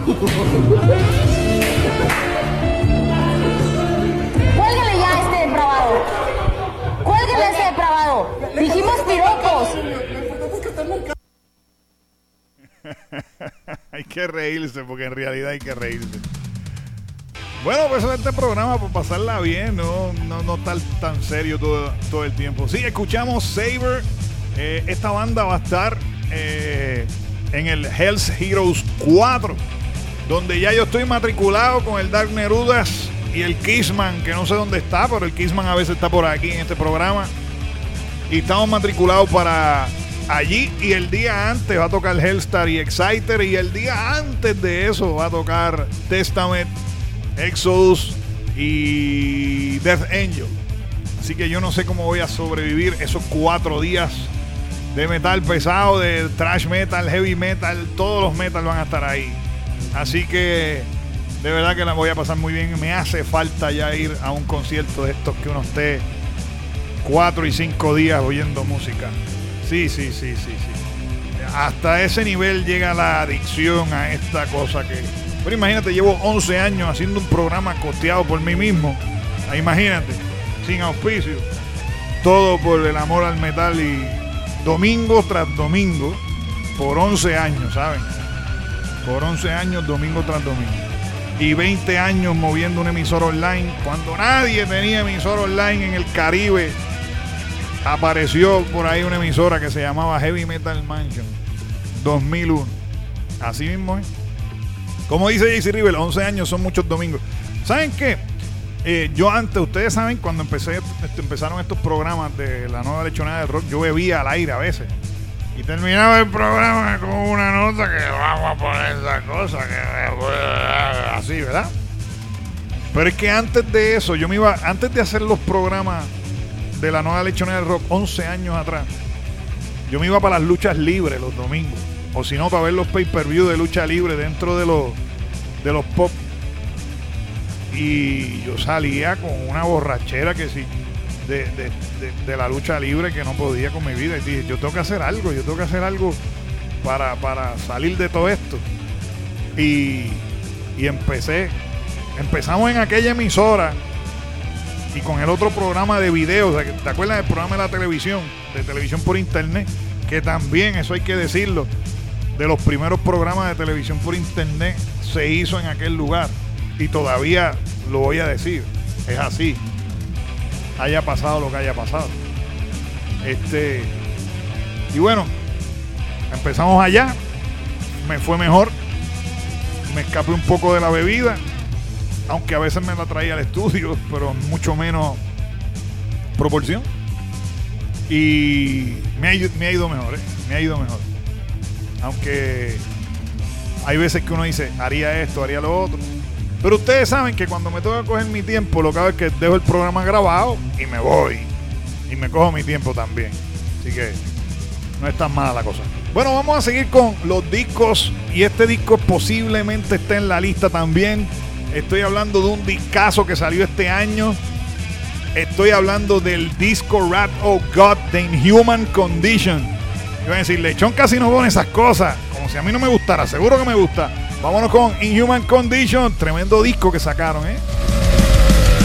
Cuélguele ya a este depravado. Cuélguele a este depravado. Dijimos piropos. Hay que reírse, porque en realidad hay que reírse. Bueno, pues este programa por pasarla bien, no, no, no estar tan serio todo, todo el tiempo. Sí, escuchamos Saber. Eh, esta banda va a estar eh, en el Hells Heroes cuatro, donde ya yo estoy matriculado con el Dark Nerudas y el Kissman, que no sé dónde está, pero el Kissman a veces está por aquí en este programa. Y estamos matriculados para allí, y el día antes va a tocar Hellstar y Exciter, y el día antes de eso va a tocar Testament, Exodus y Death Angel. Así que yo no sé cómo voy a sobrevivir esos cuatro días de metal pesado, de thrash metal, heavy metal. Todos los metal van a estar ahí. Así que de verdad que la voy a pasar muy bien. Me hace falta ya ir a un concierto de estos que uno esté cuatro y cinco días oyendo música. Sí, sí, sí, sí, sí. Hasta ese nivel llega la adicción a esta cosa que... Pero imagínate, llevo once años haciendo un programa costeado por mí mismo. Imagínate, sin auspicio. Todo por el amor al metal, y domingo tras domingo, por once años, ¿saben? Por once años, domingo tras domingo. Y veinte años moviendo un emisor online. Cuando nadie tenía emisor online en el Caribe, apareció por ahí una emisora que se llamaba Heavy Metal Mansion. dos mil uno. Así mismo es. Como dice J C River, once años son muchos domingos. ¿Saben qué? Eh, yo antes, ustedes saben, cuando empecé empezaron estos programas de la nueva lechonada del rock, yo bebía al aire a veces. Y terminaba el programa con una nota que vamos a poner esa cosa, que así, ¿verdad? Pero es que antes de eso, yo me iba, antes de hacer los programas de la nueva lechonada del rock, once años atrás, yo me iba para las luchas libres los domingos. O si no, para ver los pay-per-view de lucha libre dentro de los, de los pop. Y yo salía con una borrachera que sí, de, de, de, de la lucha libre, que no podía con mi vida. Y dije, yo tengo que hacer algo, yo tengo que hacer algo para, para salir de todo esto. Y, y empecé, empezamos en aquella emisora y con el otro programa de video. O sea, ¿te acuerdas del programa de la televisión? De televisión por internet, que también, eso hay que decirlo, de los primeros programas de televisión por internet se hizo en aquel lugar, y todavía lo voy a decir, es así, haya pasado lo que haya pasado. Este y bueno, empezamos allá, me fue mejor, me escapé un poco de la bebida, aunque a veces me la traía al estudio, pero mucho menos proporción, y me ha, me ha ido mejor, ¿eh? me ha ido mejor. Aunque hay veces que uno dice, haría esto, haría lo otro. Pero ustedes saben que cuando me toca coger mi tiempo, lo que hago es que dejo el programa grabado y me voy. Y me cojo mi tiempo también. Así que no es tan mala la cosa. Bueno, vamos a seguir con los discos. Y este disco posiblemente esté en la lista también. Estoy hablando de un discazo que salió este año. Estoy hablando del disco Wrath of God de Inhuman Condition. Iba a decir, Lechón casi no pone esas cosas, como si a mí no me gustara. Seguro que me gusta. Vámonos con Inhuman Condition, tremendo disco que sacaron, ¿eh?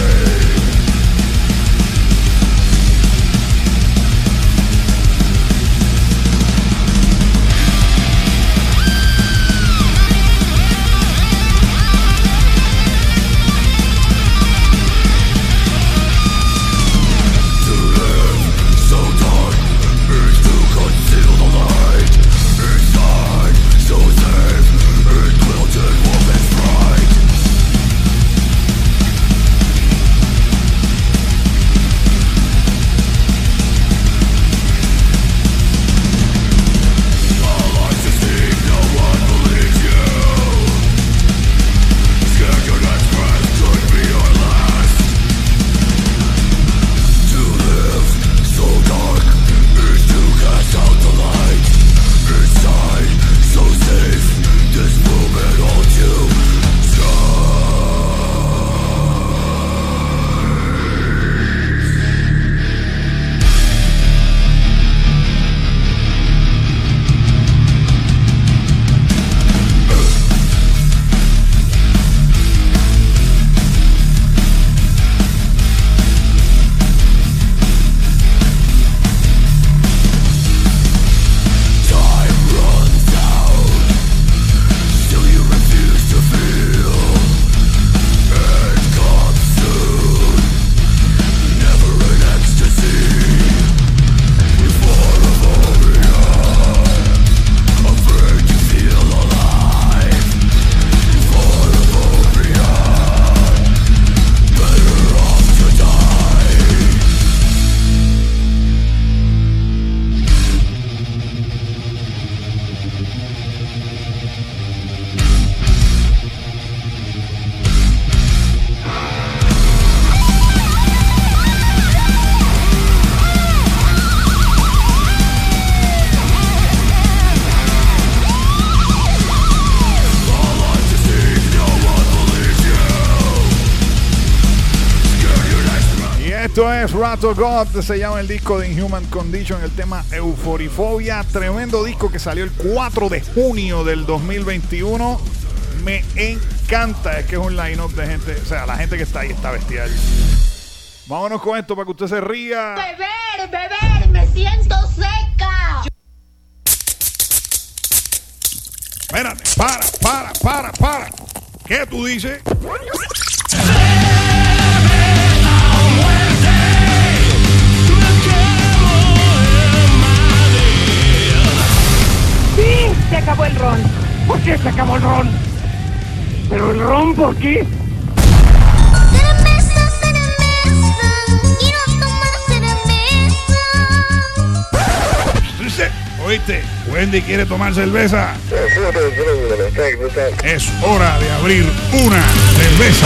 Esto es Wrath of God, se llama el disco de Inhuman Condition, el tema Euforifobia, tremendo disco que salió el cuatro de junio del dos mil veintiuno. Me encanta, es que es un line-up de gente, o sea, la gente que está ahí está bestial. Vámonos con esto para que usted se ría. Beber, beber, me siento seca. Espérate, para, para, para, para. ¿Qué tú dices? ¡Sí! Se acabó el ron. ¿Por qué se acabó el ron? ¿Pero el ron por qué? Cerveza, cerveza, quiero tomar cerveza. Oíste, Wendy quiere tomar cerveza. Es hora de abrir una cerveza.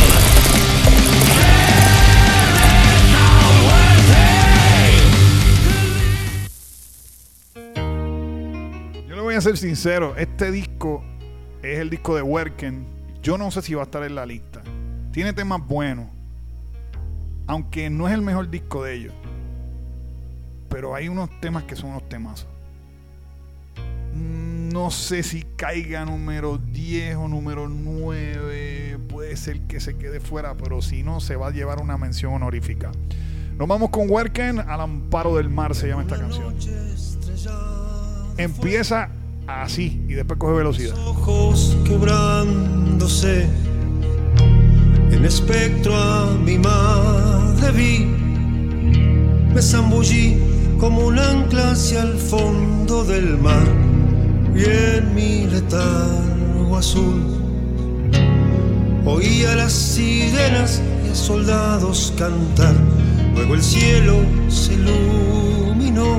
Yo le voy a ser sincero, este disco es el disco de Werken. Yo no sé si va a estar en la lista. Tiene temas buenos, aunque no es el mejor disco de ellos, pero hay unos temas que son unos temazos. No sé si caiga número diez o número nueve. Puede ser que se quede fuera, pero si no, se va a llevar una mención honorífica. Nos vamos con Werken, Al amparo del mar se llama esta canción. Empieza así y después coge velocidad. Ojos quebrándose, en espectro a mi madre vi, me zambullí como un ancla hacia el fondo del mar, y en mi letargo azul oía las sirenas y a soldados cantar. Luego el cielo se iluminó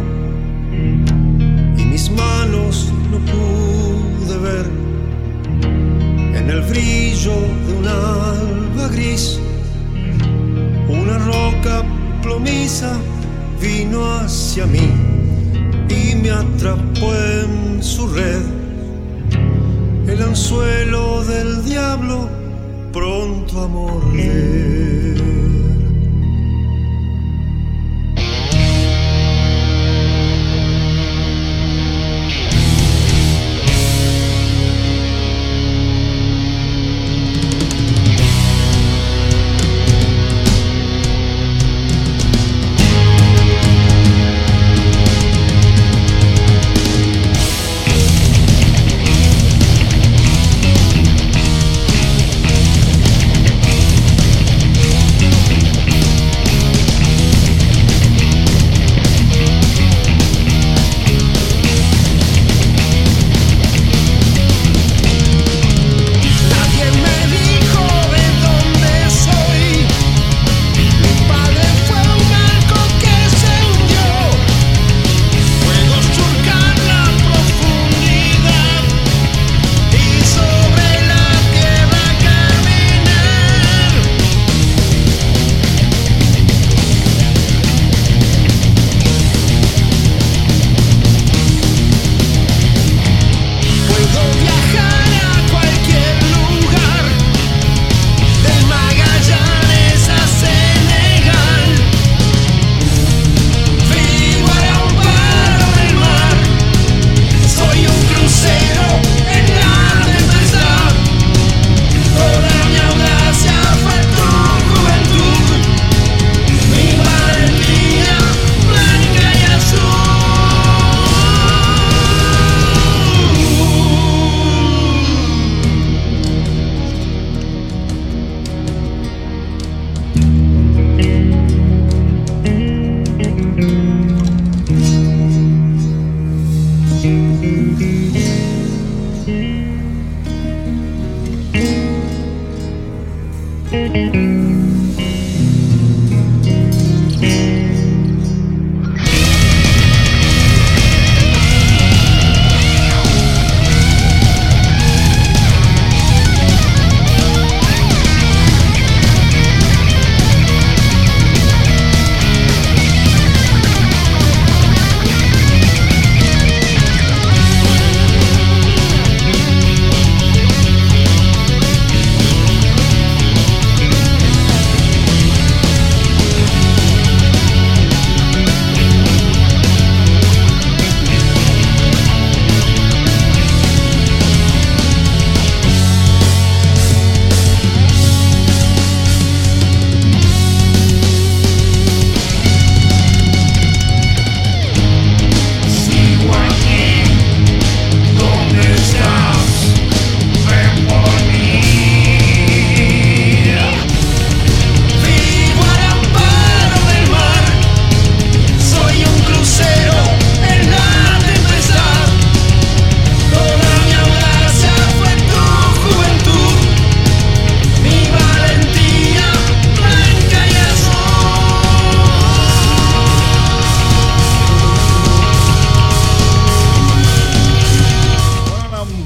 y mis manos no pude ver. En el brillo de un alba gris, una roca plomiza vino hacia mí y me atrapó en su red. El anzuelo del diablo pronto a morder.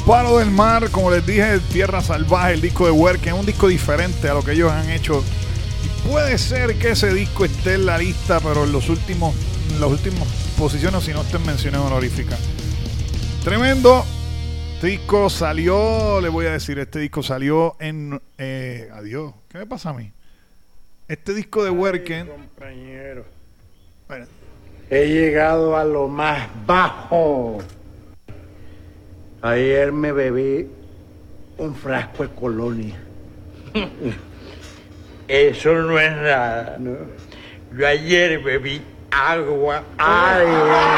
Palo del Mar, como les dije, Tierra Salvaje, el disco de Werken, es un disco diferente a lo que ellos han hecho. Y puede ser que ese disco esté en la lista, pero en los últimos, en las últimas posiciones, si no está en menciones honoríficas. Tremendo. Este disco salió, le voy a decir, este disco salió en... Eh, adiós, ¿qué me pasa a mí? Este disco de Werken... Compañero, bueno, he llegado a lo más bajo. Ayer me bebí un frasco de colonia. Eso no es nada, ¿no? Yo ayer bebí agua. Ay.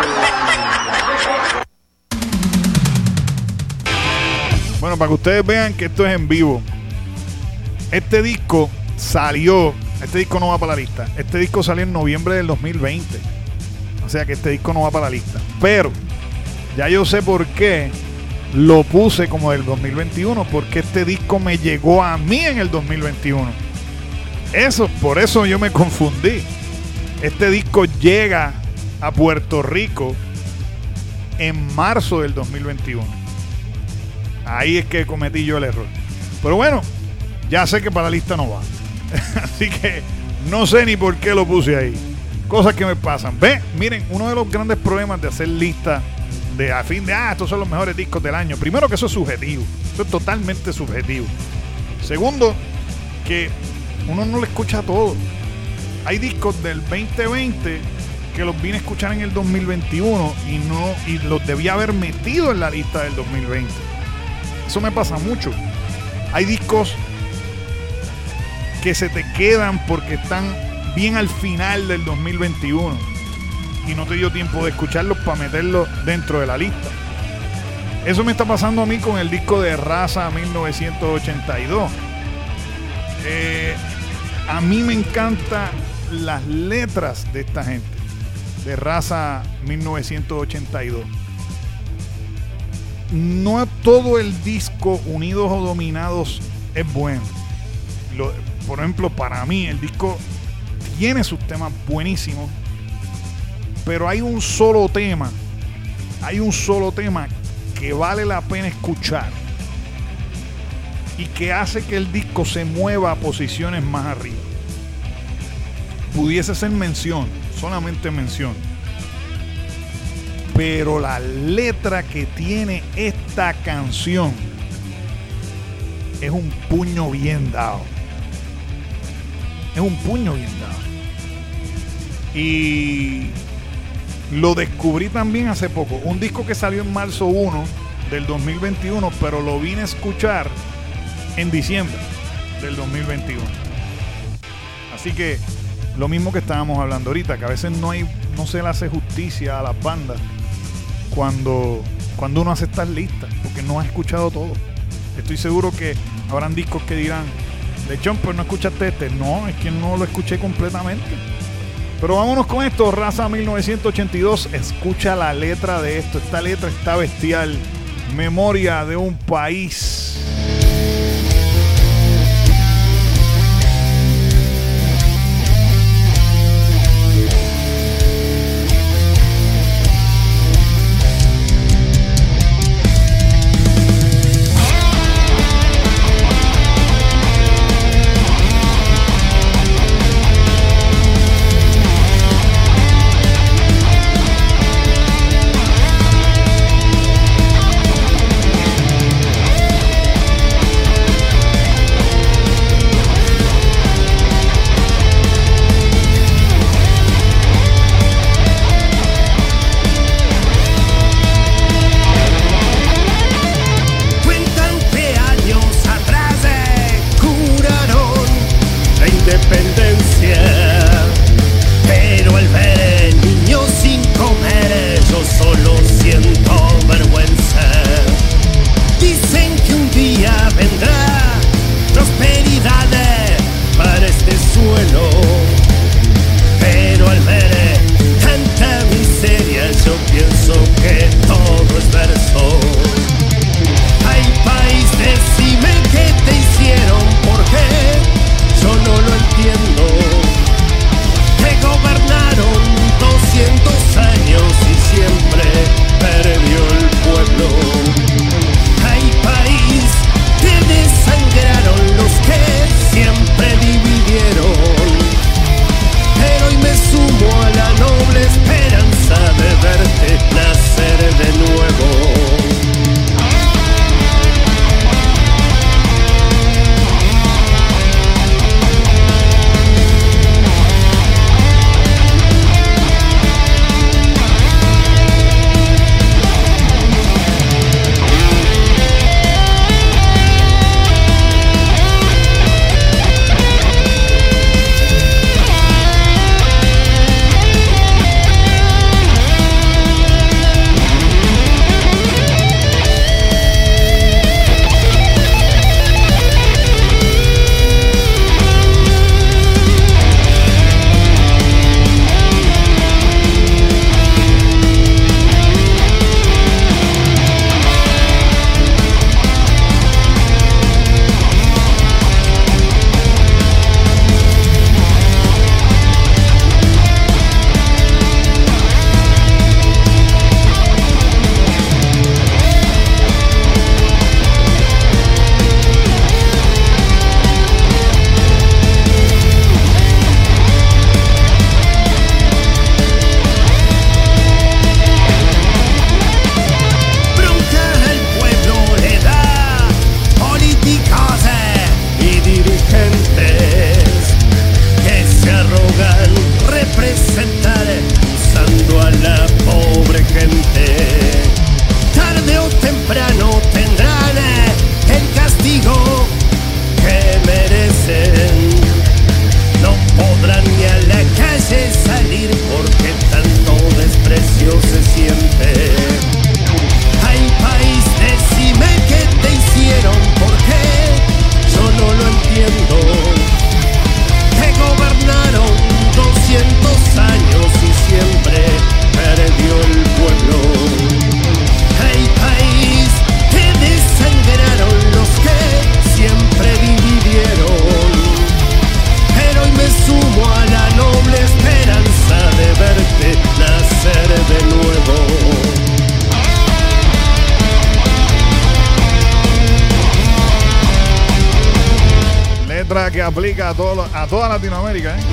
Bueno, para que ustedes vean que esto es en vivo. Este disco salió, este disco no va para la lista. Este disco salió en noviembre del dos mil veinte. O sea que este disco no va para la lista. Pero ya yo sé por qué lo puse como del dos mil veintiuno, porque este disco me llegó a mí en el dos mil veintiuno. Eso, por eso yo me confundí. Este disco llega a Puerto Rico en marzo del dos mil veintiuno. Ahí es que cometí yo el error. Pero bueno, ya sé que para la lista no va. Así que no sé ni por qué lo puse ahí. Cosas que me pasan. Ve, miren, uno de los grandes problemas de hacer listas de a fin de, ah, estos son los mejores discos del año. Primero, que eso es subjetivo. Eso es totalmente subjetivo. Segundo, que uno no lo escucha todo. Hay discos del veinte veinte que los vine a escuchar en el dos mil veintiuno y no y los debía haber metido en la lista del dos mil veinte. Eso me pasa mucho. Hay discos que se te quedan porque están bien al final del dos mil veintiuno y no te dio tiempo de escucharlos para meterlos dentro de la lista. Eso me está pasando a mí con el disco de Raza mil novecientos ochenta y dos. Eh, a mí me encantan las letras de esta gente, de Raza mil novecientos ochenta y dos. No todo el disco Unidos o Dominados es bueno. Lo, por ejemplo, para mí el disco tiene sus temas buenísimos, pero hay un solo tema, hay un solo tema que vale la pena escuchar y que hace que el disco se mueva a posiciones más arriba. Pudiese ser mención, solamente mención, pero la letra que tiene esta canción es un puño bien dado. Es un puño bien dado. Y lo descubrí también hace poco. Un disco que salió en marzo primero del dos mil veintiuno, pero lo vine a escuchar en diciembre del dos mil veintiuno. Así que lo mismo que estábamos hablando ahorita, que a veces no hay, no se le hace justicia a las bandas cuando, cuando uno hace estas listas, porque no has escuchado todo. Estoy seguro que habrán discos que dirán, Lechón, pero no escuchaste este. No, es que no lo escuché completamente. Pero vámonos con esto. Raza mil novecientos ochenta y dos. Escucha la letra de esto. Esta letra está bestial. Memoria de un país. letra que aplica a, todo, a toda Latinoamérica, ¿eh?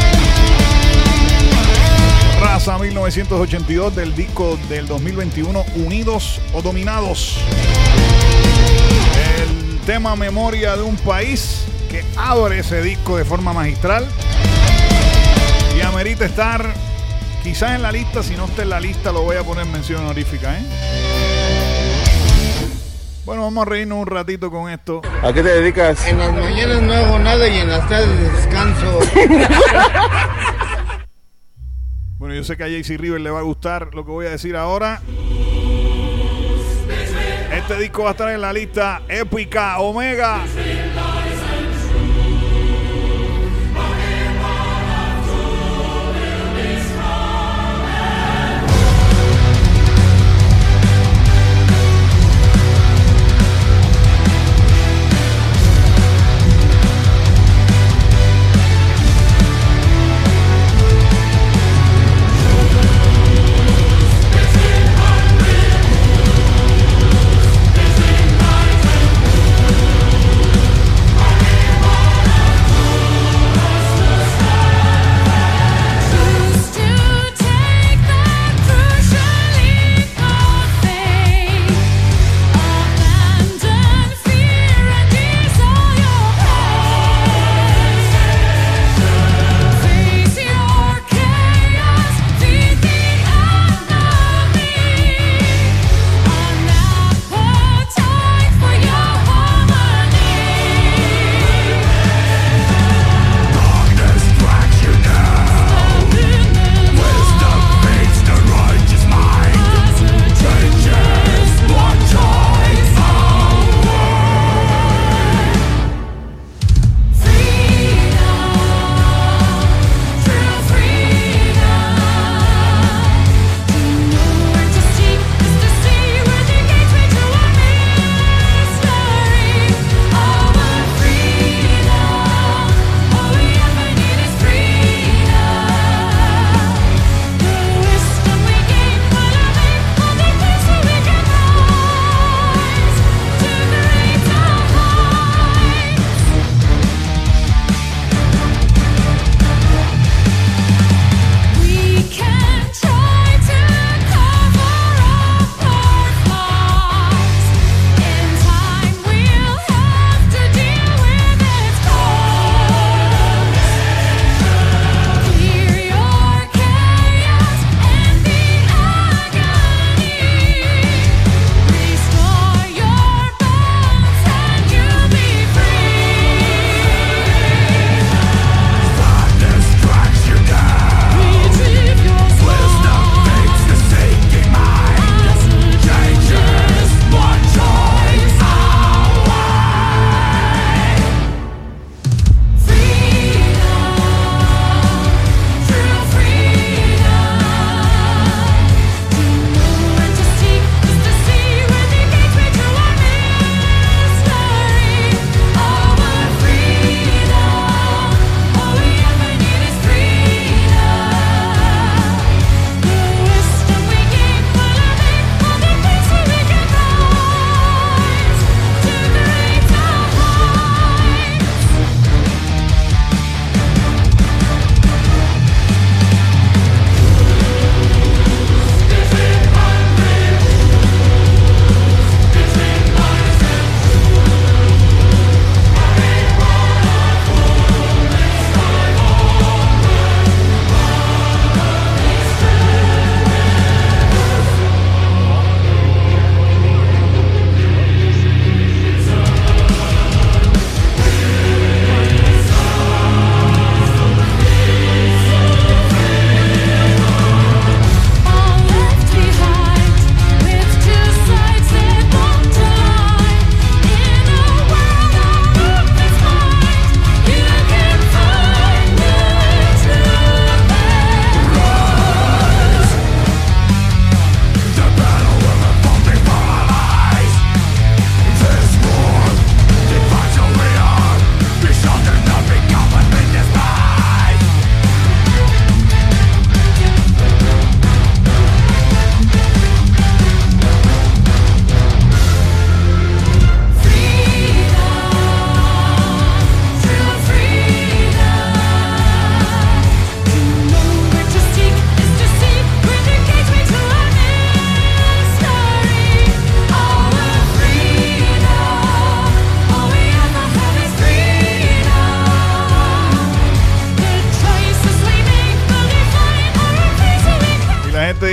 Raza mil novecientos ochenta y dos del disco del dos mil veintiuno, Unidos o Dominados. El tema Memoria de un País que abre ese disco de forma magistral y amerita estar quizás en la lista. Si no está en la lista, lo voy a poner en mención honorífica, ¿eh? Bueno, vamos a reírnos un ratito con esto. ¿A qué te dedicas? En las mañanas no hago nada y en las tardes descanso. Bueno, yo sé que a J C River le va a gustar lo que voy a decir ahora. Este disco va a estar en la lista épica Omega.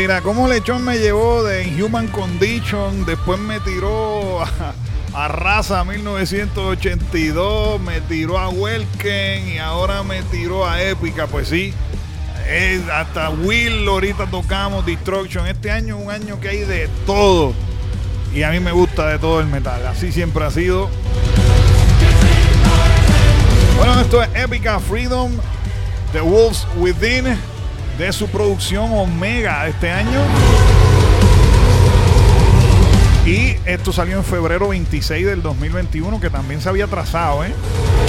Mira, cómo Lechón me llevó de Human Condition, después me tiró a, a Raza mil novecientos ochenta y dos, me tiró a Welken y ahora me tiró a Épica. Pues sí, es, hasta Will ahorita tocamos, Destruction. Este año es un año que hay de todo y a mí me gusta de todo el metal, así siempre ha sido. Bueno, esto es Épica Freedom, The Wolves Within, de su producción Omega de este año. Y esto salió en febrero veintiséis del dos mil veintiuno, que también se había atrasado, ¿eh?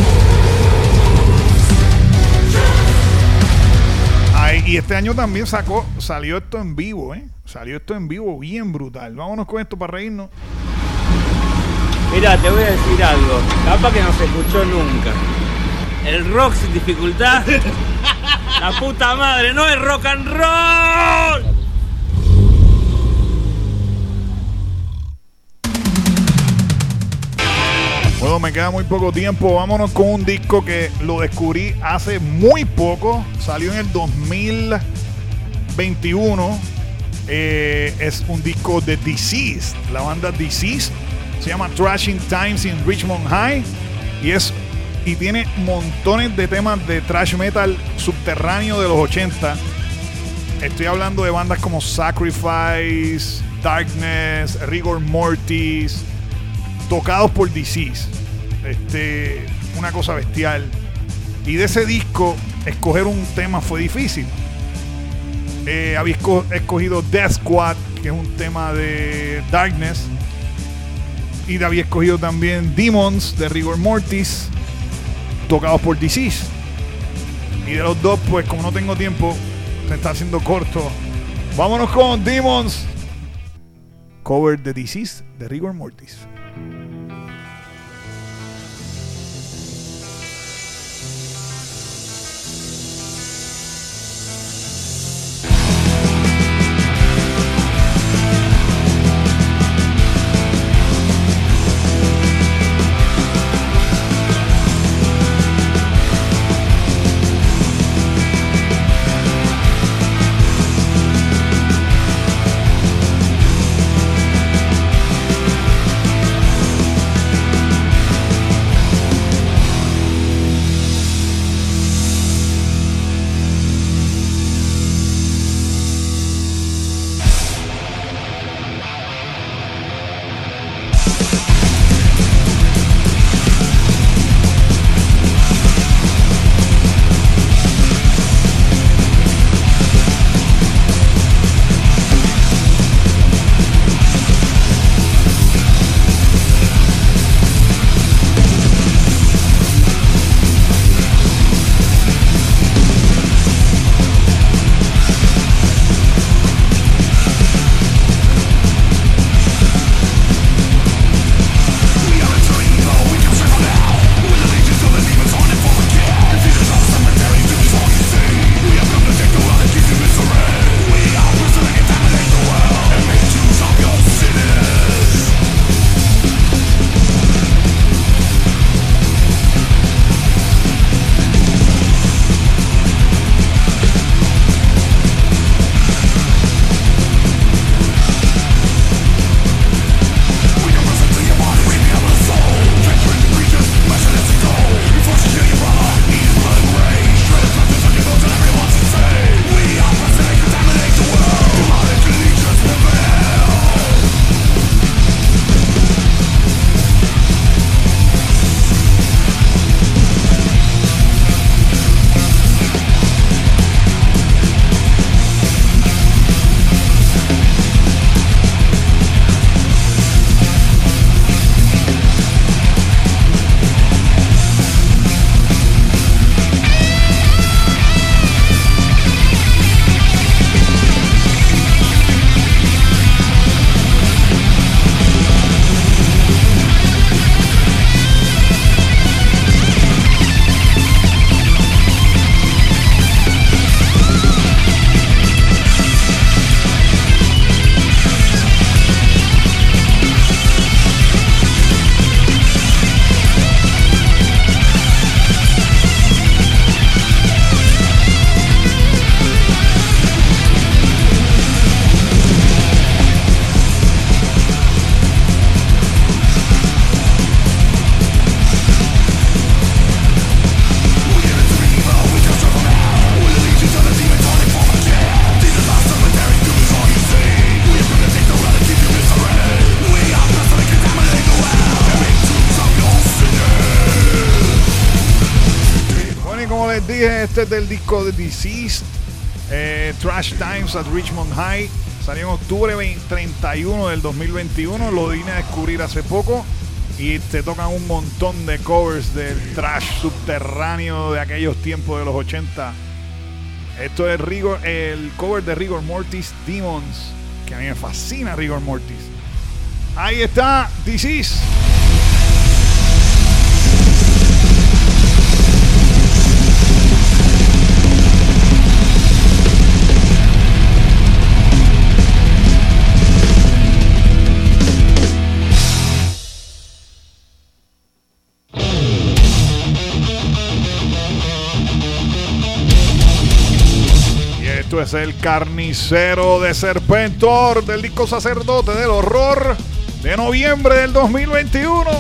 Ay, y este año también sacó, salió esto en vivo, ¿eh? Salió esto en vivo bien brutal. Vámonos con esto para reírnos. Mira, te voy a decir algo. Capaz que no se escuchó nunca. El rock sin dificultad. La puta madre, no es rock and roll. Bueno, me queda muy poco tiempo. Vámonos con un disco que lo descubrí hace muy poco. Salió en el dos mil veintiuno. Eh, es un disco de Diseased, la banda Diseased. Se llama Trashing Times in Richmond High. Y es y tiene montones de temas de thrash metal subterráneo de los ochenta. Estoy hablando de bandas como Sacrifice, Darkness, Rigor Mortis, tocados por Diseased. Este, una cosa bestial. Y de ese disco, escoger un tema fue difícil. Eh, había esco- escogido Death Squad, que es un tema de Darkness. Y había escogido también Demons, de Rigor Mortis, tocados por Diseased. Y de los dos, pues como no tengo tiempo, me está haciendo corto. Vámonos con Demons, cover de Diseased de Rigor Mortis. dije, este es del disco de Deceased, eh, Trash Times at Richmond High. Salió en octubre treinta y uno del dos mil veintiuno. Lo vine a descubrir hace poco. Y te tocan un montón de covers del trash subterráneo de aquellos tiempos de los ochenta. Esto es Rigor, el cover de Rigor Mortis Demons, que a mí me fascina Rigor Mortis. Ahí está, Deceased. Esto es el Carnicero de Serpentor del disco Sacerdote del Horror de noviembre del dos mil veintiuno.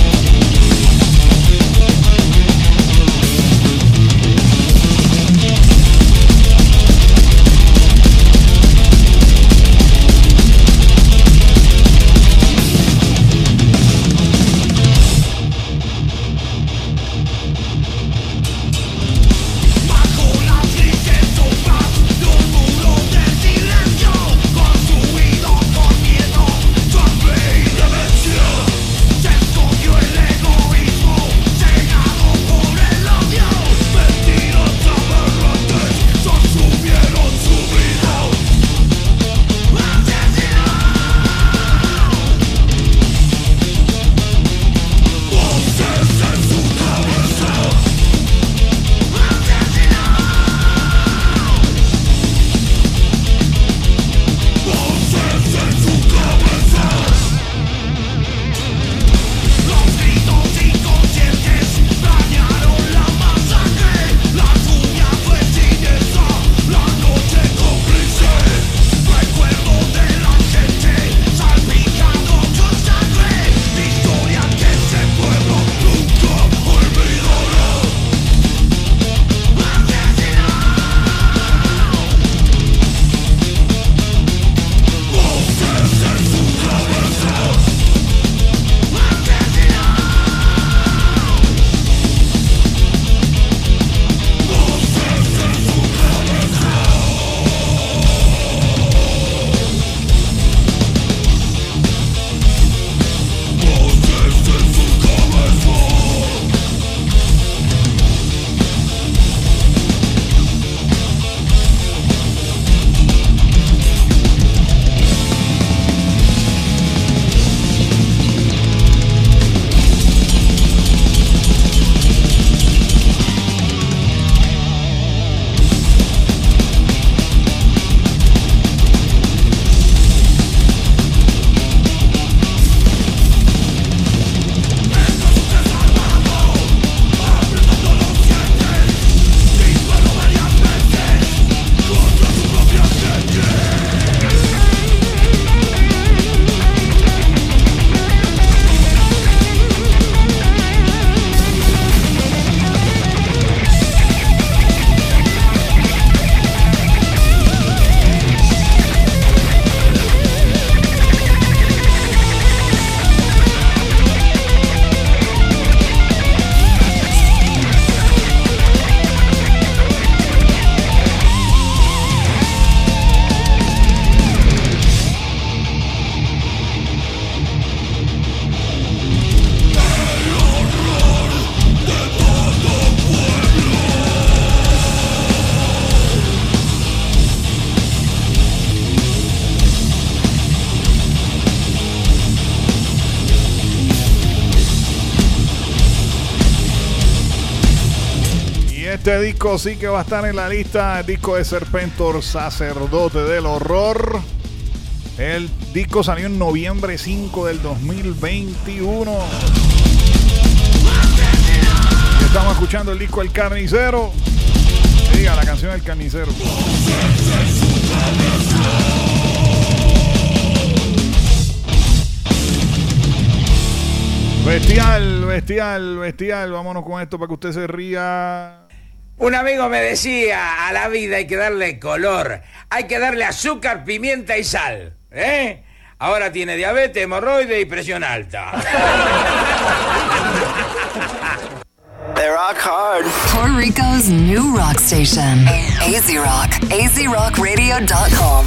Este disco sí que va a estar en la lista. El disco de Serpentor, Sacerdote del Horror. El disco salió en noviembre cinco del dos mil veintiuno. Y estamos escuchando el disco El Carnicero. Diga la canción El Carnicero. Bestial, bestial, bestial. Vámonos con esto para que usted se ría. Un amigo me decía, a la vida hay que darle color, hay que darle azúcar, pimienta y sal, ¿eh? Ahora tiene diabetes, hemorroides y presión alta. They rock hard. Puerto Rico's new rock station. A Z Rock. A Z Rock Radio dot com.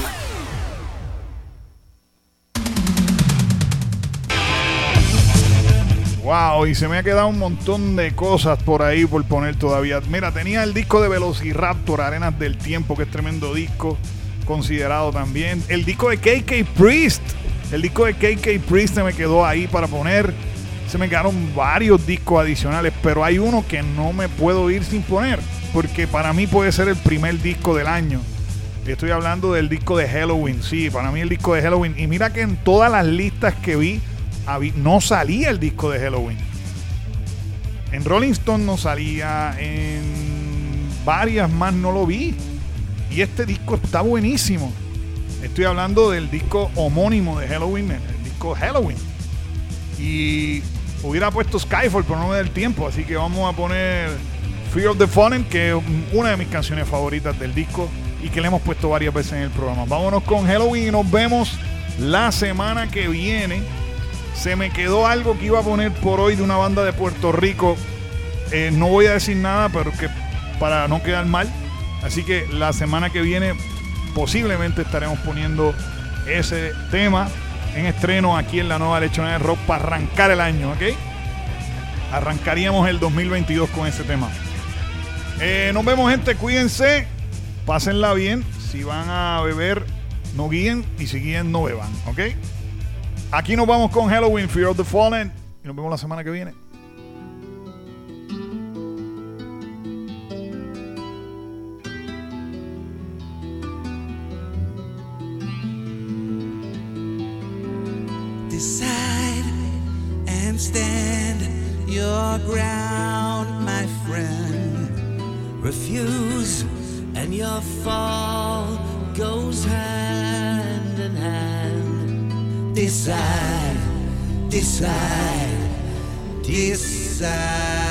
Wow, y se me ha quedado un montón de cosas por ahí por poner todavía. Mira, tenía el disco de Velociraptor, Arenas del Tiempo, que es tremendo disco, considerado también. El disco de K K Priest, el disco de K K Priest se me quedó ahí para poner. Se me quedaron varios discos adicionales, pero hay uno que no me puedo ir sin poner, porque para mí puede ser el primer disco del año. Estoy hablando del disco de Halloween, sí, para mí el disco de Halloween. Y mira que en todas las listas que vi, no salía el disco de Halloween. En Rolling Stone no salía, en varias más no lo vi. Y este disco está buenísimo. Estoy hablando del disco homónimo de Halloween, el disco Halloween. Y hubiera puesto Skyfall, pero no me da el tiempo, así que vamos a poner Fear of the Fallen, que es una de mis canciones favoritas del disco y que le hemos puesto varias veces en el programa. Vámonos con Halloween y nos vemos la semana que viene. Se me quedó algo que iba a poner por hoy de una banda de Puerto Rico. Eh, no voy a decir nada, pero que para no quedar mal. Así que la semana que viene posiblemente estaremos poniendo ese tema en estreno aquí en la nueva Lechonera de Rock para arrancar el año, ¿ok? Arrancaríamos el dos mil veintidós con ese tema. Eh, nos vemos, gente. Cuídense. Pásenla bien. Si van a beber, no guíen. Y si guíen, no beban, ¿ok? Aquí nos vamos con Halloween, Fear of the Fallen. Y nos vemos la semana que viene. Decide and stand your ground, my friend. Refuse and your fall goes hand in hand. Decide, decide, decide.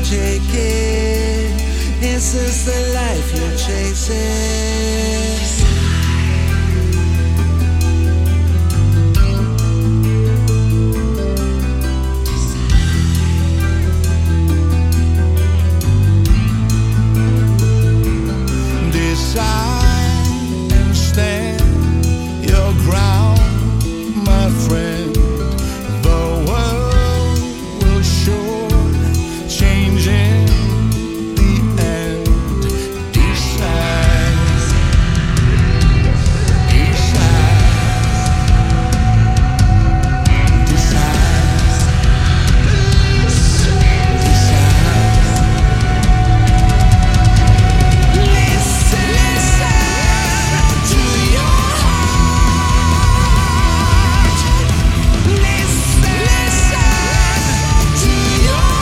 take it. This is the life you're chasing. Decide and stand your ground, my friend. The world will sure change in the end. Decide, decide, decide, Listen, listen to your heart. Listen, listen to your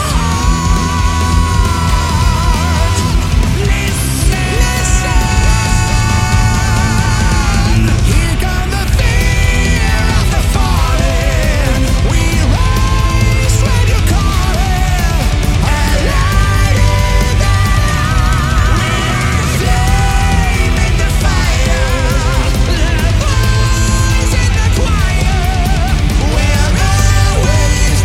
heart. Listen, listen. Here comes the fear of the falling. We rise when you're calling. A light in the night. Flame in the fire. The voice in the choir. We're always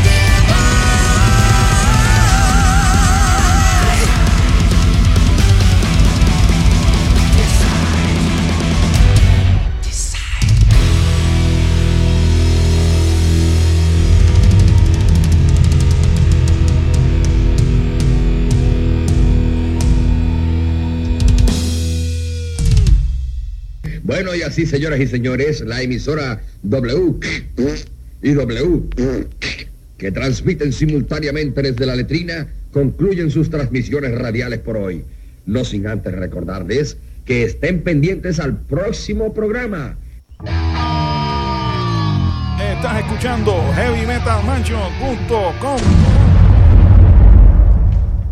Bueno, y así, señoras y señores, la emisora W y W, que transmiten simultáneamente desde la letrina, concluyen sus transmisiones radiales por hoy. No sin antes recordarles que estén pendientes al próximo programa. Estás escuchando heavy metal mansion punto com.